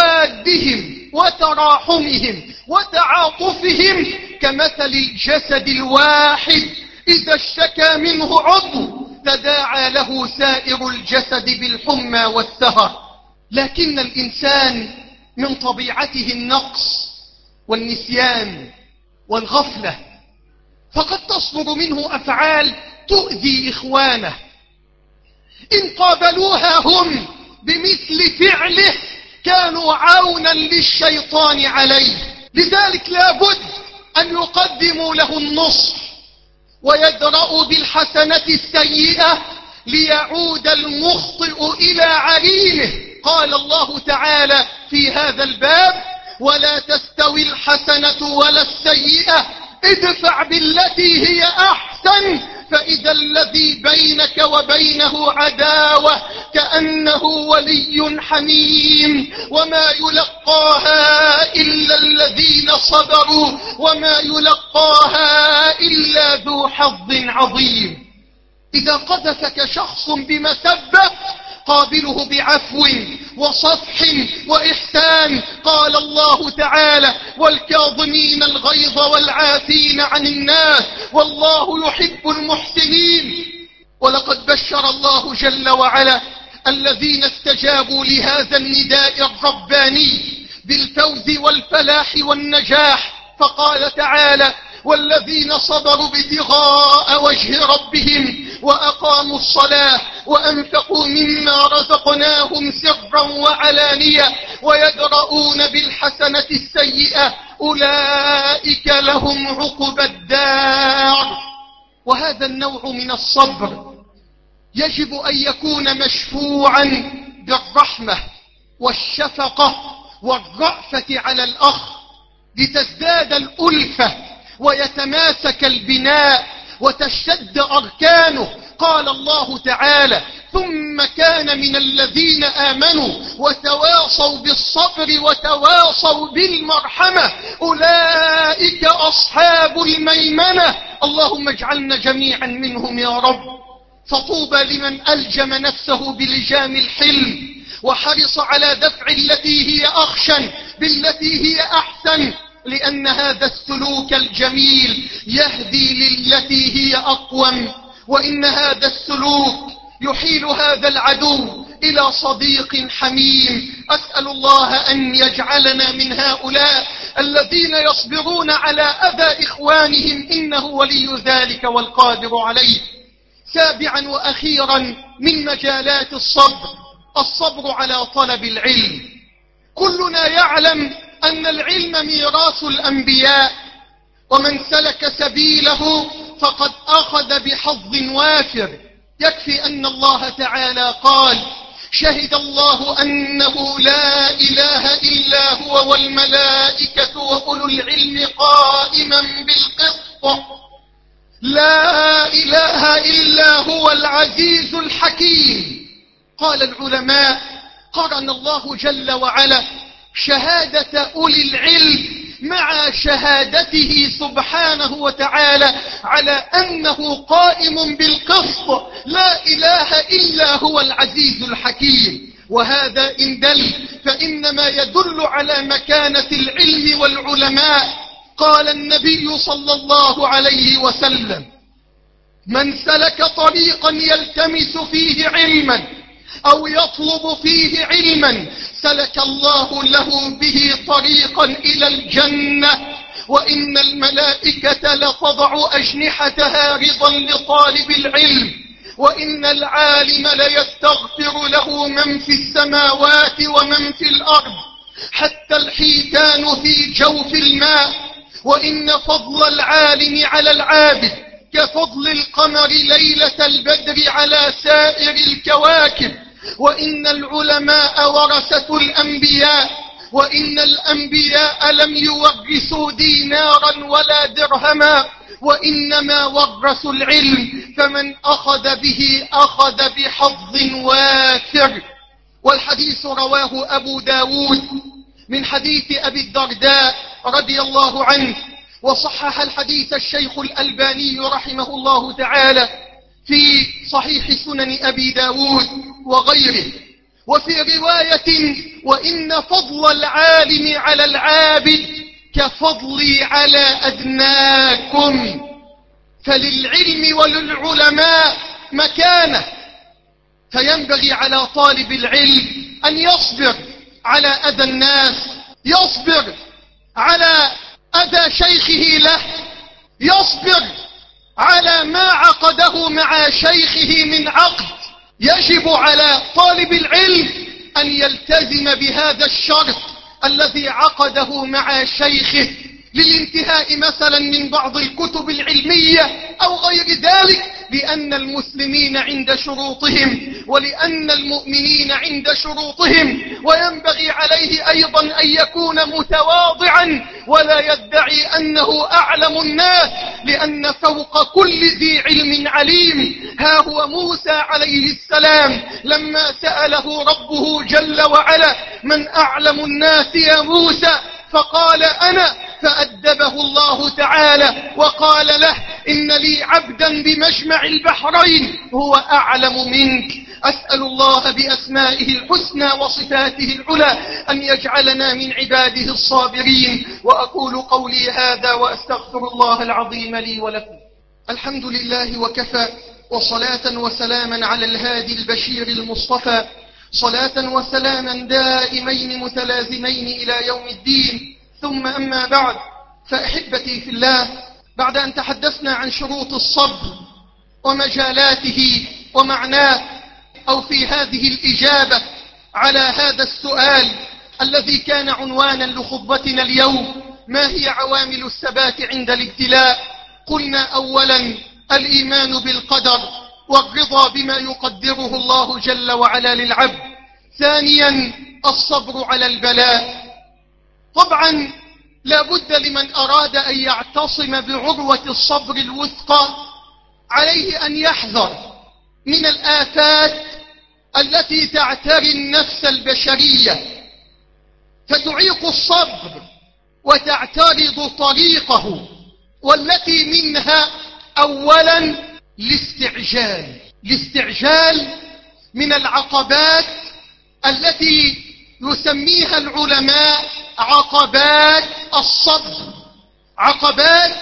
Speaker 2: توادهم وتراحمهم وتعاطفهم كمثل الجسد الواحد إذا اشتكى منه عضو تداعى له سائر الجسد بالحمى والسهر. لكن الإنسان من طبيعته النقص والنسيان والغفلة، فقد تصدر منه أفعال تؤذي إخوانه. إن قابلوها هم بمثل فعله كانوا عونا للشيطان عليه. لذلك لابد أن يقدموا له النصح ويدرأوا بالحسنة السيئة ليعود المخطئ إلى عرينه. قال الله تعالى في هذا الباب: ولا تستوي الحسنة ولا السيئة ادفع بالتي هي أحسن فإذا الذي بينك وبينه عداوة كأنه ولي حميم وما يلقاها إلا الذين صبروا وما يلقاها إلا ذو حظ عظيم. إذا قذفك شخص بمسبة قابله بعفو وصفح وإحسان. قال الله تعالى: والكاظمين الغيظ والعافين عن الناس والله يحب المحسنين. ولقد بشر الله جل وعلا الذين استجابوا لهذا النداء الرباني بالفوز والفلاح والنجاح، فقال تعالى: والذين صبروا ابتغاء وجه ربهم وأقاموا الصلاة وأنفقوا مما رزقناهم سرا وعلانية ويدرؤون بالحسنة السيئة أولئك لهم عقبى الدار. وهذا النوع من الصبر يجب أن يكون مشفوعا بالرحمة والشفقة والرأفة على الأخ لتزداد الألفة ويتماسك البناء وتشتد أركانه. قال الله تعالى ثم كان من الذين آمنوا وتواصوا بالصبر وتواصوا بالمرحمة أولئك أصحاب الميمنة. اللهم اجعلنا جميعا منهم يا رب. فطوبى لمن ألجم نفسه بلجام الحلم وحرص على دفع التي هي أخشن بالتي هي أحسن، لأن هذا السلوك الجميل يهدي للتي هي أقوم، وإن هذا السلوك يحيل هذا العدو إلى صديق حميم. أسأل الله أن يجعلنا من هؤلاء الذين يصبرون على أذى إخوانهم، إنه ولي ذلك والقادر عليه. سابعا وأخيرا من مجالات الصبر الصبر على طلب العلم. كلنا يعلم أن العلم ميراث الأنبياء، ومن سلك سبيله فقد أخذ بحظ وافر. يكفي أن الله تعالى قال: شهد الله أنه لا إله إلا هو والملائكة وأولو العلم قائما بالقسط. لا إله إلا هو العزيز الحكيم. قال العلماء: قرن الله جل وعلا شهادة أولي العلم مع شهادته سبحانه وتعالى على أنه قائم بالقسط، لا إله إلا هو العزيز الحكيم. وهذا إن دل فإنما يدل على مكانة العلم والعلماء. قال النبي صلى الله عليه وسلم: من سلك طريقا يلتمس فيه علما أو يطلب فيه علما سلك الله له به طريقا إلى الجنة، وإن الملائكة لتضع أجنحتها رضا لطالب العلم، وإن العالم ليستغفر له من في السماوات ومن في الأرض حتى الحيتان في جوف الماء، وإن فضل العالم على العابد كفضل القمر ليلة البدر على سائر الكواكب، وإن العلماء ورثة الأنبياء، وإن الأنبياء لم يورثوا دينارا ولا درهما، وإنما ورثوا العلم، فمن أخذ به أخذ بحظ وافر. والحديث رواه أبو داود من حديث أبي الدرداء رضي الله عنه، وصحح الحديث الشيخ الألباني رحمه الله تعالى في صحيح سنن أبي داود وغيره. وفي رواية: وإن فضل العالم على العابد كفضلي على أدناكم. فللعلم وللعلماء مكانة، فينبغي على طالب العلم أن يصبر على أذى الناس، يصبر على أذى شيخه له، يصبر على ما عقده مع شيخه من عقد. يجب على طالب العلم أن يلتزم بهذا الشرط الذي عقده مع شيخه للانتهاء مثلا من بعض الكتب العلمية أو غير ذلك، لأن المسلمين عند شروطهم ولأن المؤمنين عند شروطهم. وينبغي عليه أيضا أن يكون متواضعا ولا يدعي أنه أعلم الناس، لأن فوق كل ذي علم عليم. ها هو موسى عليه السلام لما سأله ربه جل وعلا: من أعلم الناس يا موسى؟ فقال: أنا. فأدبه الله تعالى وقال له: إن لي عبدا بمجمع البحرين هو أعلم منك. أسأل الله بأسمائه الحسنى وصفاته العلى أن يجعلنا من عباده الصابرين. وأقول قولي هذا وأستغفر الله العظيم لي ولكم. الحمد لله وكفى، وصلاة وسلاما على الهادي البشير المصطفى، صلاة وسلاما دائمين متلازمين إلى يوم الدين. ثم أما بعد، فأحبتي في الله، بعد أن تحدثنا عن شروط الصبر ومجالاته ومعناه، أو في هذه الإجابة على هذا السؤال الذي كان عنوانا لخطبتنا اليوم: ما هي عوامل الثبات عند الابتلاء؟ قلنا أولا الإيمان بالقدر والرضا بما يقدره الله جل وعلا للعبد. ثانيا الصبر على البلاء. طبعا لا بد لمن أراد أن يعتصم بعروة الصبر الوثقى عليه أن يحذر من الآفات التي تعتري النفس البشرية فتعيق الصبر وتعترض طريقه، والتي منها أولا الاستعجال. الاستعجال من العقبات التي يسميها العلماء عقبات الصبر، عقبات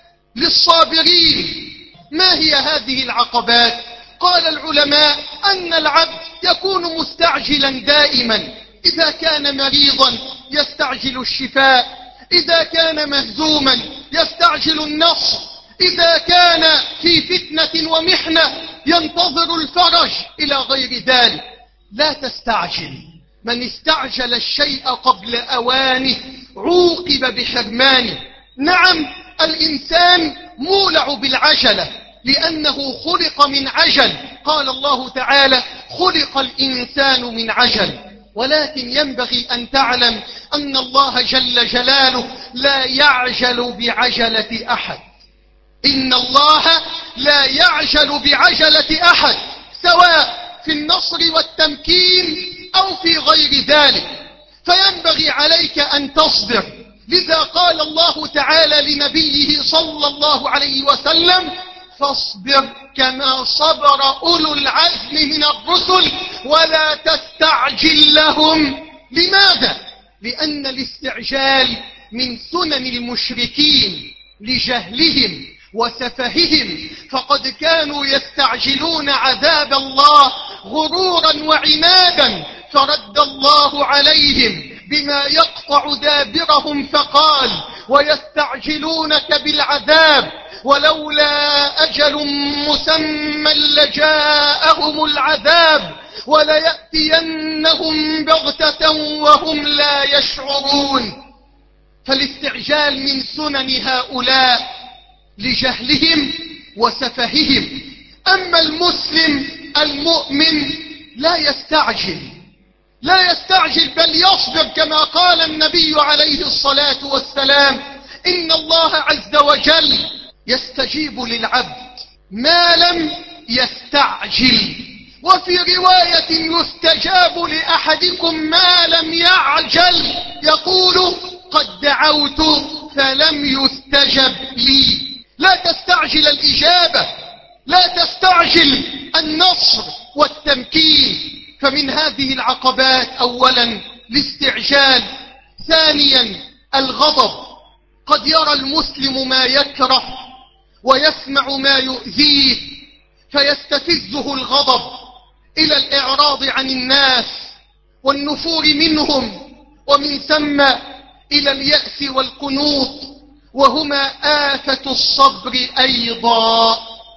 Speaker 2: للصابرين. ما هي هذه العقبات؟ قال العلماء أن العبد يكون مستعجلا دائما، إذا كان مريضا يستعجل الشفاء، إذا كان مهزوما يستعجل النصر، إذا كان في فتنة ومحنة ينتظر الفرج، إلى غير ذلك. لا تستعجل، من استعجل الشيء قبل أوانه عوقب بحرمانه. نعم، الإنسان مولع بالعجلة لأنه خلق من عجل، قال الله تعالى خلق الإنسان من عجل. ولكن ينبغي أن تعلم أن الله جل جلاله لا يعجل بعجلة أحد. إن الله لا يعجل بعجلة أحد، سواء في النصر والتمكين أو في غير ذلك، فينبغي عليك أن تصبر. لذا قال الله تعالى لنبيه صلى الله عليه وسلم فاصبر كما صبر أولو العزم من الرسل ولا تستعجل لهم. لماذا؟ لأن الاستعجال من سنن المشركين لجهلهم وسفههم، فقد كانوا يستعجلون عذاب الله غرورا وعنادا، فرد الله عليهم بما يقطع دابرهم فقال ويستعجلونك بالعذاب ولولا أجل مسمى لجاءهم العذاب وليأتينهم بغتة وهم لا يشعرون. فالاستعجال من سنن هؤلاء لجهلهم وسفههم. أما المسلم المؤمن لا يستعجل، لا يستعجل بل يصبر، كما قال النبي عليه الصلاة والسلام إن الله عز وجل يستجيب للعبد ما لم يستعجل، وفي رواية يستجاب لأحدكم ما لم يعجل، يقول قد دعوت فلم يستجب لي. لا تستعجل الإجابة، لا تستعجل النصر والتمكين. فمن هذه العقبات أولا الاستعجال، ثانيا الغضب. قد يرى المسلم ما يكره ويسمع ما يؤذيه فيستفزه الغضب إلى الإعراض عن الناس والنفور منهم، ومن ثم إلى اليأس والقنوط، وهما آفة الصبر أيضا.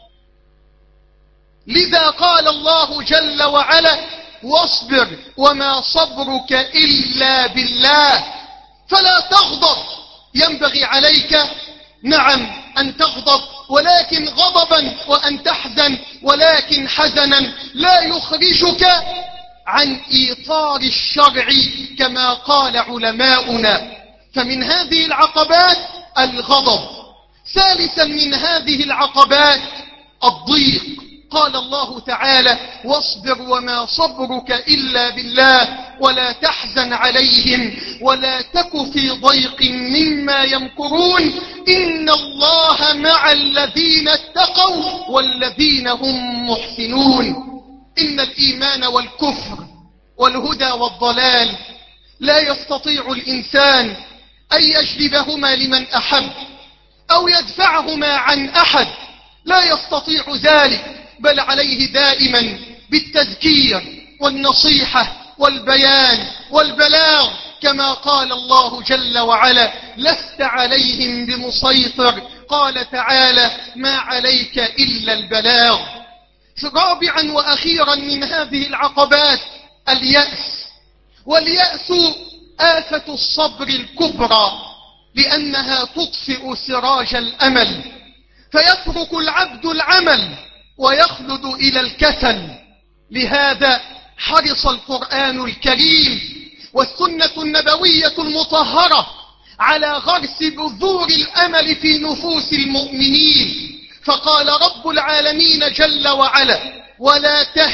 Speaker 2: لذا قال الله جل وعلا واصبر وما صبرك إلا بالله. فلا تغضب، ينبغي عليك نعم أن تغضب، ولكن غضبا، وأن تحزن ولكن حزنا لا يخرجك عن إيطار الشرع كما قال علماؤنا. فمن هذه العقبات الغضب. ثالثا من هذه العقبات الضيق. قال الله تعالى واصبر وما صبرك إلا بالله ولا تحزن عليهم ولا تك في ضيق مما يمكرون إن الله مع الذين اتقوا والذين هم محسنون. إن الإيمان والكفر والهدى والضلال لا يستطيع الإنسان أن يجلبهما لمن أحب أو يدفعهما عن أحد، لا يستطيع ذلك، بل عليه دائما بالتذكير والنصيحة والبيان والبلاغ، كما قال الله جل وعلا لست عليهم بمسيطر. قال تعالى ما عليك إلا البلاغ. رابعا وأخيرا من هذه العقبات اليأس. واليأس آفة الصبر الكبرى، لأنها تطفئ سراج الأمل، فيترك العبد العمل ويخلد إلى الكسل. لهذا حرص القرآن الكريم والسنة النبوية المطهرة على غرس بذور الأمل في نفوس المؤمنين، فقال رب العالمين جل وعلا ولا تهنوا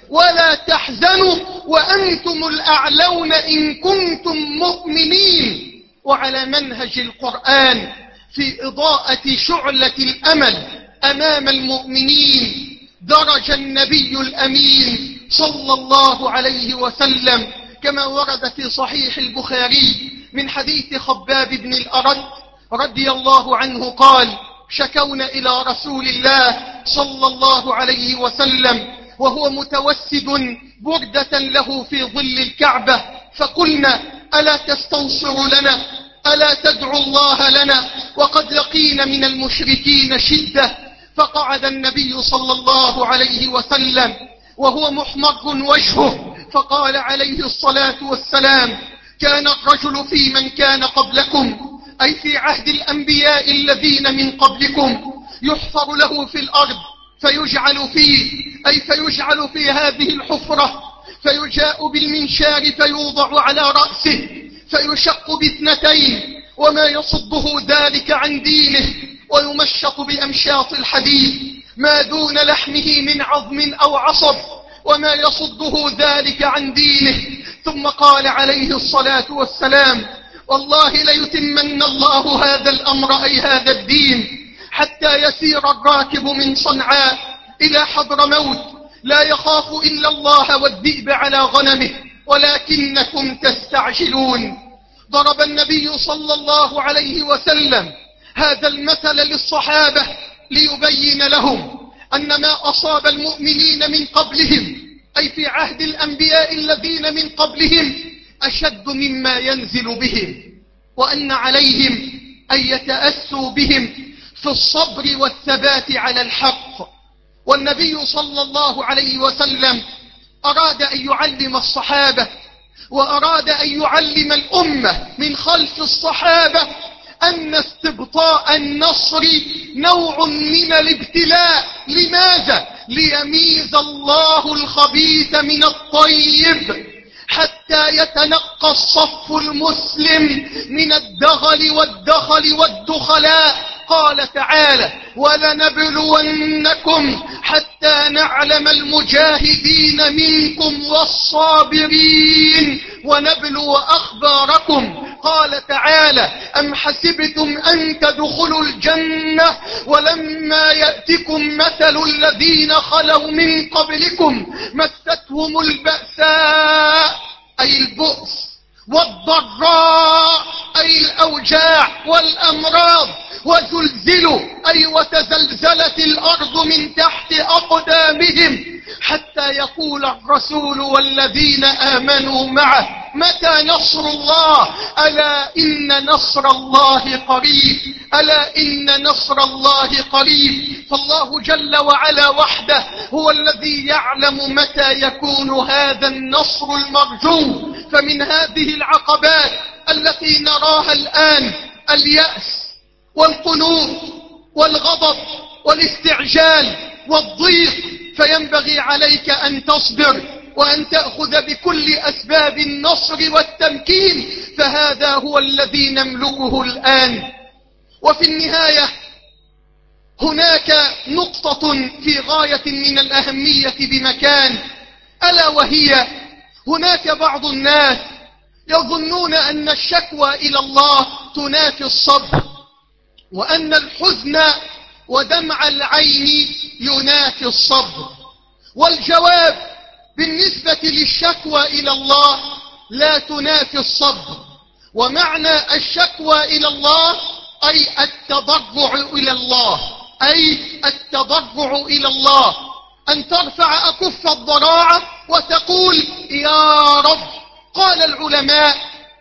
Speaker 2: ولا تحزنوا وأنتم الأعلون إن كنتم مؤمنين. وعلى منهج القرآن في إضاءة شعلة الأمل أمام المؤمنين درج النبي الأمين صلى الله عليه وسلم كما ورد في صحيح البخاري من حديث خباب بن الأرد رضي الله عنه قال: شكونا إلى رسول الله صلى الله عليه وسلم وهو متوسد بردة له في ظل الكعبة، فقلنا: ألا تستنصر لنا؟ ألا تدعو الله لنا؟ وقد لقينا من المشركين شدة. فقعد النبي صلى الله عليه وسلم وهو محمر وجهه، فقال عليه الصلاة والسلام: كان الرجل في من كان قبلكم، أي في عهد الأنبياء الذين من قبلكم، يحفر له في الأرض فيجعل فيه، أي فيجعل في هذه الحفرة، فيجاء بالمنشار فيوضع على رأسه فيشق باثنتين، وما يصده ذلك عن دينه، ويمشط بأمشاط الحديد ما دون لحمه من عظم أو عصب، وما يصده ذلك عن دينه. ثم قال عليه الصلاة والسلام: والله ليتمن الله هذا الأمر، أي هذا الدين، حتى يسير الراكب من صنعاء إلى حضرموت لا يخاف إلا الله والذئب على غنمه، ولكنكم تستعجلون. ضرب النبي صلى الله عليه وسلم هذا المثل للصحابة ليبين لهم أن ما أصاب المؤمنين من قبلهم، أي في عهد الأنبياء الذين من قبلهم، أشد مما ينزل بهم، وأن عليهم أن يتأسوا بهم في الصبر والثبات على الحق. والنبي صلى الله عليه وسلم أراد أن يعلم الصحابة وأراد أن يعلم الأمة من خلف الصحابة أن استبطاء النصر نوع من الابتلاء. لماذا؟ ليميز الله الخبيث من الطيب، حتى يتنقى الصف المسلم من الدغل والدخل والدخلاء. قال تعالى: ولنبلونكم حتى نعلم المجاهدين منكم والصابرين ونبلو أخباركم. قال تعالى: أم حسبتم أن تدخلوا الجنة ولما يأتكم مثل الذين خلوا من قبلكم مستهم البأساء، أي البؤس، والضراء، أي الأوجاع والأمراض، وزلزلوا، أي وتزلزلت الأرض من تحت أقدامهم، حتى يقول الرسول والذين آمنوا معه: متى نصر الله؟ ألا إن نصر الله قريب، ألا إن نصر الله قريب. فالله جل وعلا وحده هو الذي يعلم متى يكون هذا النصر المرجو. فمن هذه العقبات التي نراها الآن اليأس والقنوط والغضب والاستعجال والضيق، فينبغي عليك أن تصبر وأن تأخذ بكل أسباب النصر والتمكين، فهذا هو الذي نملكه الآن. وفي النهاية هناك نقطة في غاية من الأهمية بمكان، ألا وهي: هناك بعض الناس يظنون أن الشكوى إلى الله تنافي الصبر، وأن الحزن ودمع العين ينافي الصبر. والجواب: بالنسبة للشكوى إلى الله لا تنافي الصبر. ومعنى الشكوى إلى الله أي التضرع إلى الله، أي التضرع إلى الله، أن ترفع أكف الضراعة وتقول: يا رب. قال العلماء: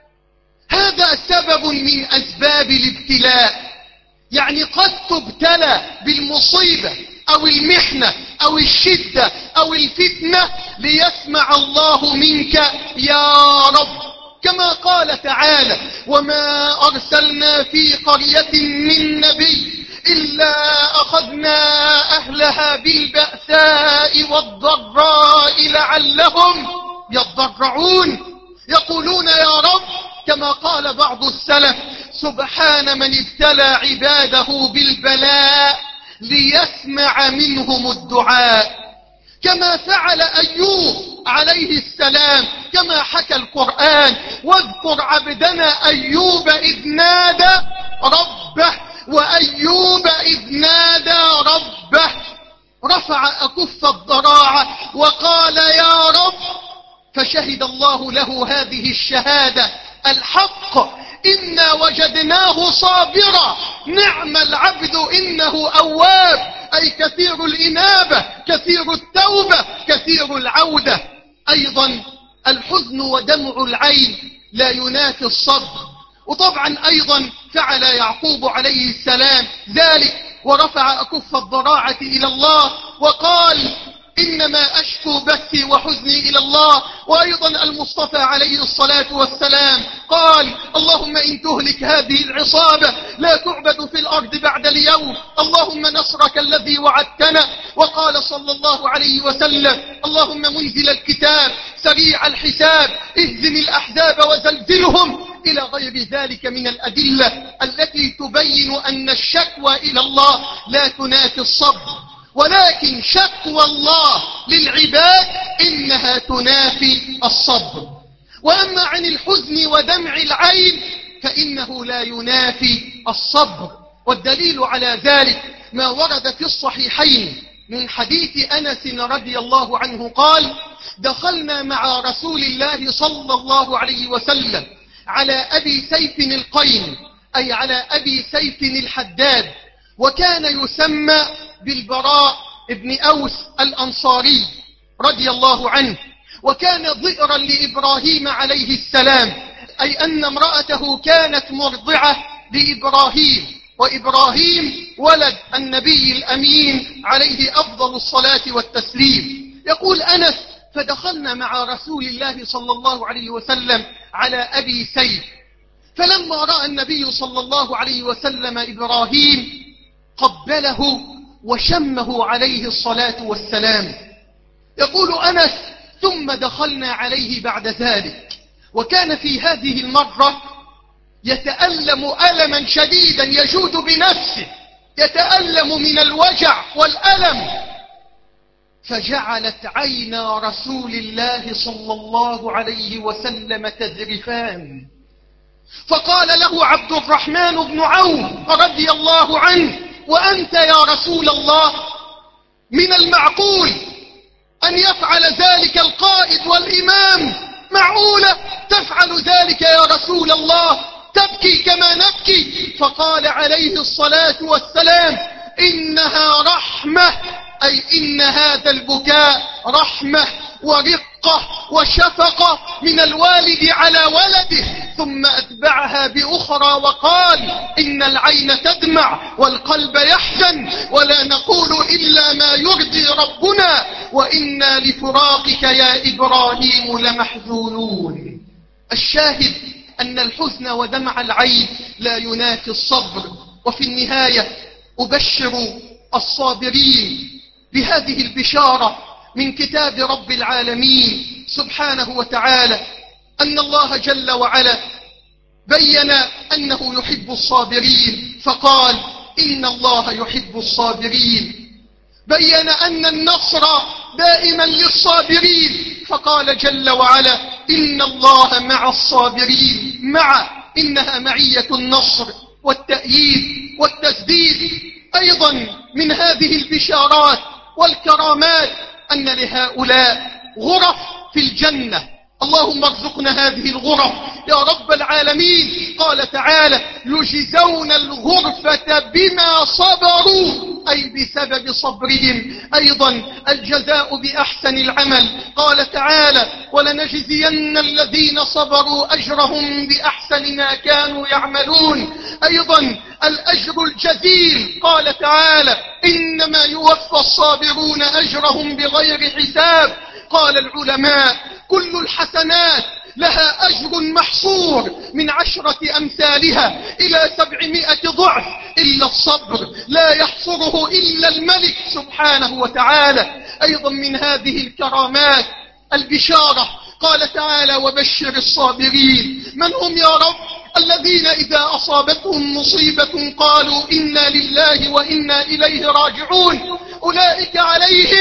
Speaker 2: هذا سبب من أسباب الابتلاء، يعني قد تبتلى بالمصيبة أو المحنة أو الشدة أو الفتنة ليسمع الله منك يا رب، كما قال تعالى: وما أرسلنا في قرية من نبي إلا أخذنا أهلها بالبأساء والضراء لعلهم يضرعون، يقولون يا رب، كما قال بعض السلف: سبحان من ابتلى عباده بالبلاء ليسمع منهم الدعاء. كما فعل أيوب عليه السلام، كما حكى القرآن: واذكر عبدنا أيوب إذ نادى ربه، وأيوب إذ نادى ربه رفع أكف الضراعة وقال يا رب، فشهد الله له هذه الشهادة الحق: إنا وجدناه صابرا نعم العبد إنه أواب، أي كثير الإنابة، كثير التوبة، كثير العودة. أيضا الحزن ودمع العين لا ينافي الصبر، وطبعا أيضا فعل يعقوب عليه السلام ذلك، ورفع أكف الضراعة إلى الله وقال: إنما أشكو بثي وحزني إلى الله. وأيضا المصطفى عليه الصلاة والسلام قال: اللهم إن تهلك هذه العصابة لا تعبد في الأرض بعد اليوم، اللهم نصرك الذي وعدتنا. وقال صلى الله عليه وسلم: اللهم منزل الكتاب سريع الحساب اهزم الأحزاب وزلزلهم، إلى غير ذلك من الأدلة التي تبين أن الشكوى إلى الله لا تنافي الصبر، ولكن شكوى الله للعباد إنها تنافي الصبر. وأما عن الحزن ودمع العين فإنه لا ينافي الصبر، والدليل على ذلك ما ورد في الصحيحين من حديث أنس رضي الله عنه قال: دخلنا مع رسول الله صلى الله عليه وسلم على أبي سيف القين، أي على أبي سيف الحداد، وكان يسمى بالبراء ابن أوس الأنصاري رضي الله عنه، وكان ضئرا لإبراهيم عليه السلام، أي أن امرأته كانت مرضعة لإبراهيم، وإبراهيم ولد النبي الأمين عليه أفضل الصلاة والتسليم. يقول أنس: فدخلنا مع رسول الله صلى الله عليه وسلم على أبي سيف، فلما رأى النبي صلى الله عليه وسلم إبراهيم قبله وشمه عليه الصلاة والسلام. يقول أنس: ثم دخلنا عليه بعد ذلك، وكان في هذه المرة يتألم ألما شديدا يجود بنفسه، يتألم من الوجع والألم، فجعلت عينا رسول الله صلى الله عليه وسلم تذرفان، فقال له عبد الرحمن بن عوف رضي الله عنه: وأنت يا رسول الله من المعقول أن يفعل ذلك القائد والإمام؟ معقولة تفعل ذلك يا رسول الله؟ تبكي كما نبكي؟ فقال عليه الصلاة والسلام: إنها رحمة، أي إن هذا البكاء رحمة ورقة وشفقة من الوالد على ولده. ثم أتبعها بأخرى وقال: إن العين تدمع والقلب يحزن، ولا نقول إلا ما يرضي ربنا، وإنا لفراقك يا إبراهيم لمحزونون. الشاهد أن الحزن ودمع العين لا ينافي الصبر. وفي النهاية أبشر الصابرين بهذه البشارة من كتاب رب العالمين سبحانه وتعالى، أن الله جل وعلا بين أنه يحب الصابرين فقال: إن الله يحب الصابرين. بين أن النصر دائما للصابرين فقال جل وعلا: إن الله مع الصابرين. مع إنها معية النصر والتأييد والتسديد. أيضا من هذه البشارات والكرامات أن لهؤلاء غرف في الجنة، اللهم ارزقنا هذه الغرف يا رب العالمين. قال تعالى: يجزون الغرفة بما صبروا، أي بسبب صبرهم. أيضا الجزاء بأحسن العمل. قال تعالى: ولنجزين الذين صبروا أجرهم بأحسن ما كانوا يعملون. أيضا الأجر الجزيل. قال تعالى: إنما يوفى الصابرون أجرهم بغير حساب. قال العلماء: كل الحسنات لها أجر محصور من عشرة أمثالها إلى سبعمائة ضعف، إلا الصبر لا يحصره إلا الملك سبحانه وتعالى. أيضا من هذه الكرامات البشارة. قال تعالى: وبشر الصابرين. من هم يا رب؟ الذين إذا أصابتهم مصيبة قالوا إنا لله وإنا إليه راجعون، أولئك عليهم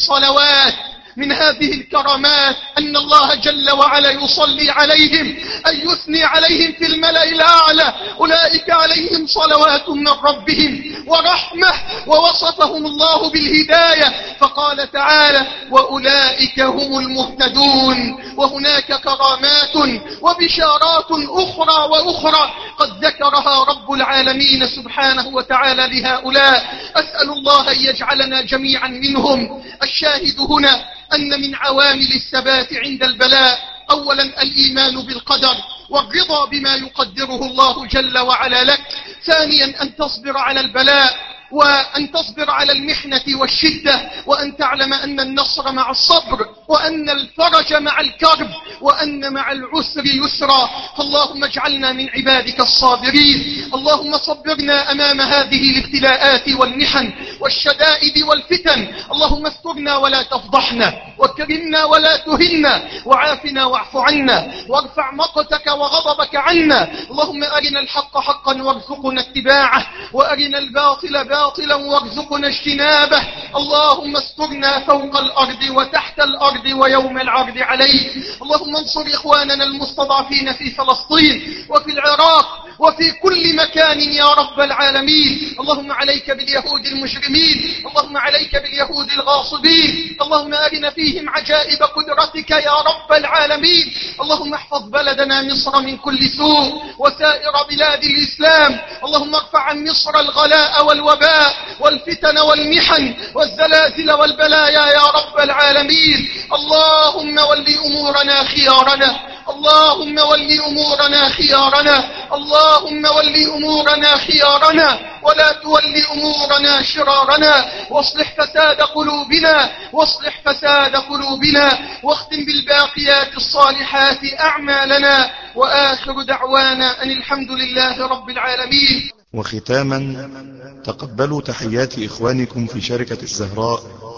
Speaker 2: صلوات. من هذه الكرامات أن الله جل وعلا يصلي عليهم، أن يثني عليهم في الملأ الأعلى، أولئك عليهم صلوات من ربهم ورحمة، ووصفهم الله بالهداية فقال تعالى وأولئك هم المهتدون. وهناك كرامات وبشارات أخرى وأخرى قد ذكرها رب العالمين سبحانه وتعالى لهؤلاء، أسأل الله أن يجعلنا جميعا منهم. الشاهد هنا أن من عوامل الثبات عند البلاء أولا الإيمان بالقدر والرضا بما يقدره الله جل وعلا لك. ثانيا أن تصبر على البلاء وأن تصبر على المحنة والشدة، وأن تعلم أن النصر مع الصبر، وأن الفرج مع الكرب، وأن مع العسر يسرا. فاللهم اجعلنا من عبادك الصابرين. اللهم صبرنا أمام هذه الابتلاءات والمحن والشدائد والفتن. اللهم استرنا ولا تفضحنا، وكرمنا ولا تهنا، وعافنا واعف عنا، وارفع مقتك وغضبك عنا. اللهم أرنا الحق حقا وارزقنا اتباعه، وأرنا الباطل باطلا باطلا وارزقنا اجتنابه. اللهم استرنا فوق الأرض وتحت الأرض ويوم العرض عليك. اللهم انصر إخواننا المستضعفين في فلسطين وفي العراق وفي كل مكان يا رب العالمين. اللهم عليك باليهود المجرمين، اللهم عليك باليهود الغاصبين، اللهم أرنا فيهم عجائب قدرتك يا رب العالمين. اللهم احفظ بلدنا مصر من كل سوء وسائر بلاد الإسلام. اللهم ارفع عن مصر الغلاء والوباء والفتن والمحن والزلازل والبلايا يا رب العالمين. اللهم ول أمورنا خيارنا، اللهم ول أمورنا خيارنا، اللهم ول أمورنا خيارنا، ولا تول أمورنا شرارنا. واصلح فساد قلوبنا، واصلح فساد قلوبنا، واختم بالباقيات الصالحات أعمالنا. وآخر دعوانا أن الحمد لله رب العالمين.
Speaker 1: وختاما تقبلوا تحيات إخوانكم في شركة الزهراء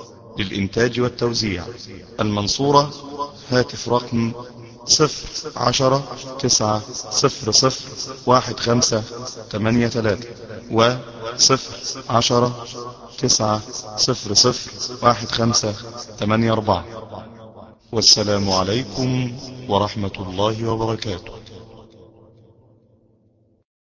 Speaker 1: للإنتاج والتوزيع المنصورة. هاتف رقم صفر عشرة تسعة صفر صفر واحد خمسة ثمانية ثلاثة و صفر عشرة تسعة صفر صفر واحد خمسة ثمانية أربعة. والسلام عليكم ورحمة الله وبركاته.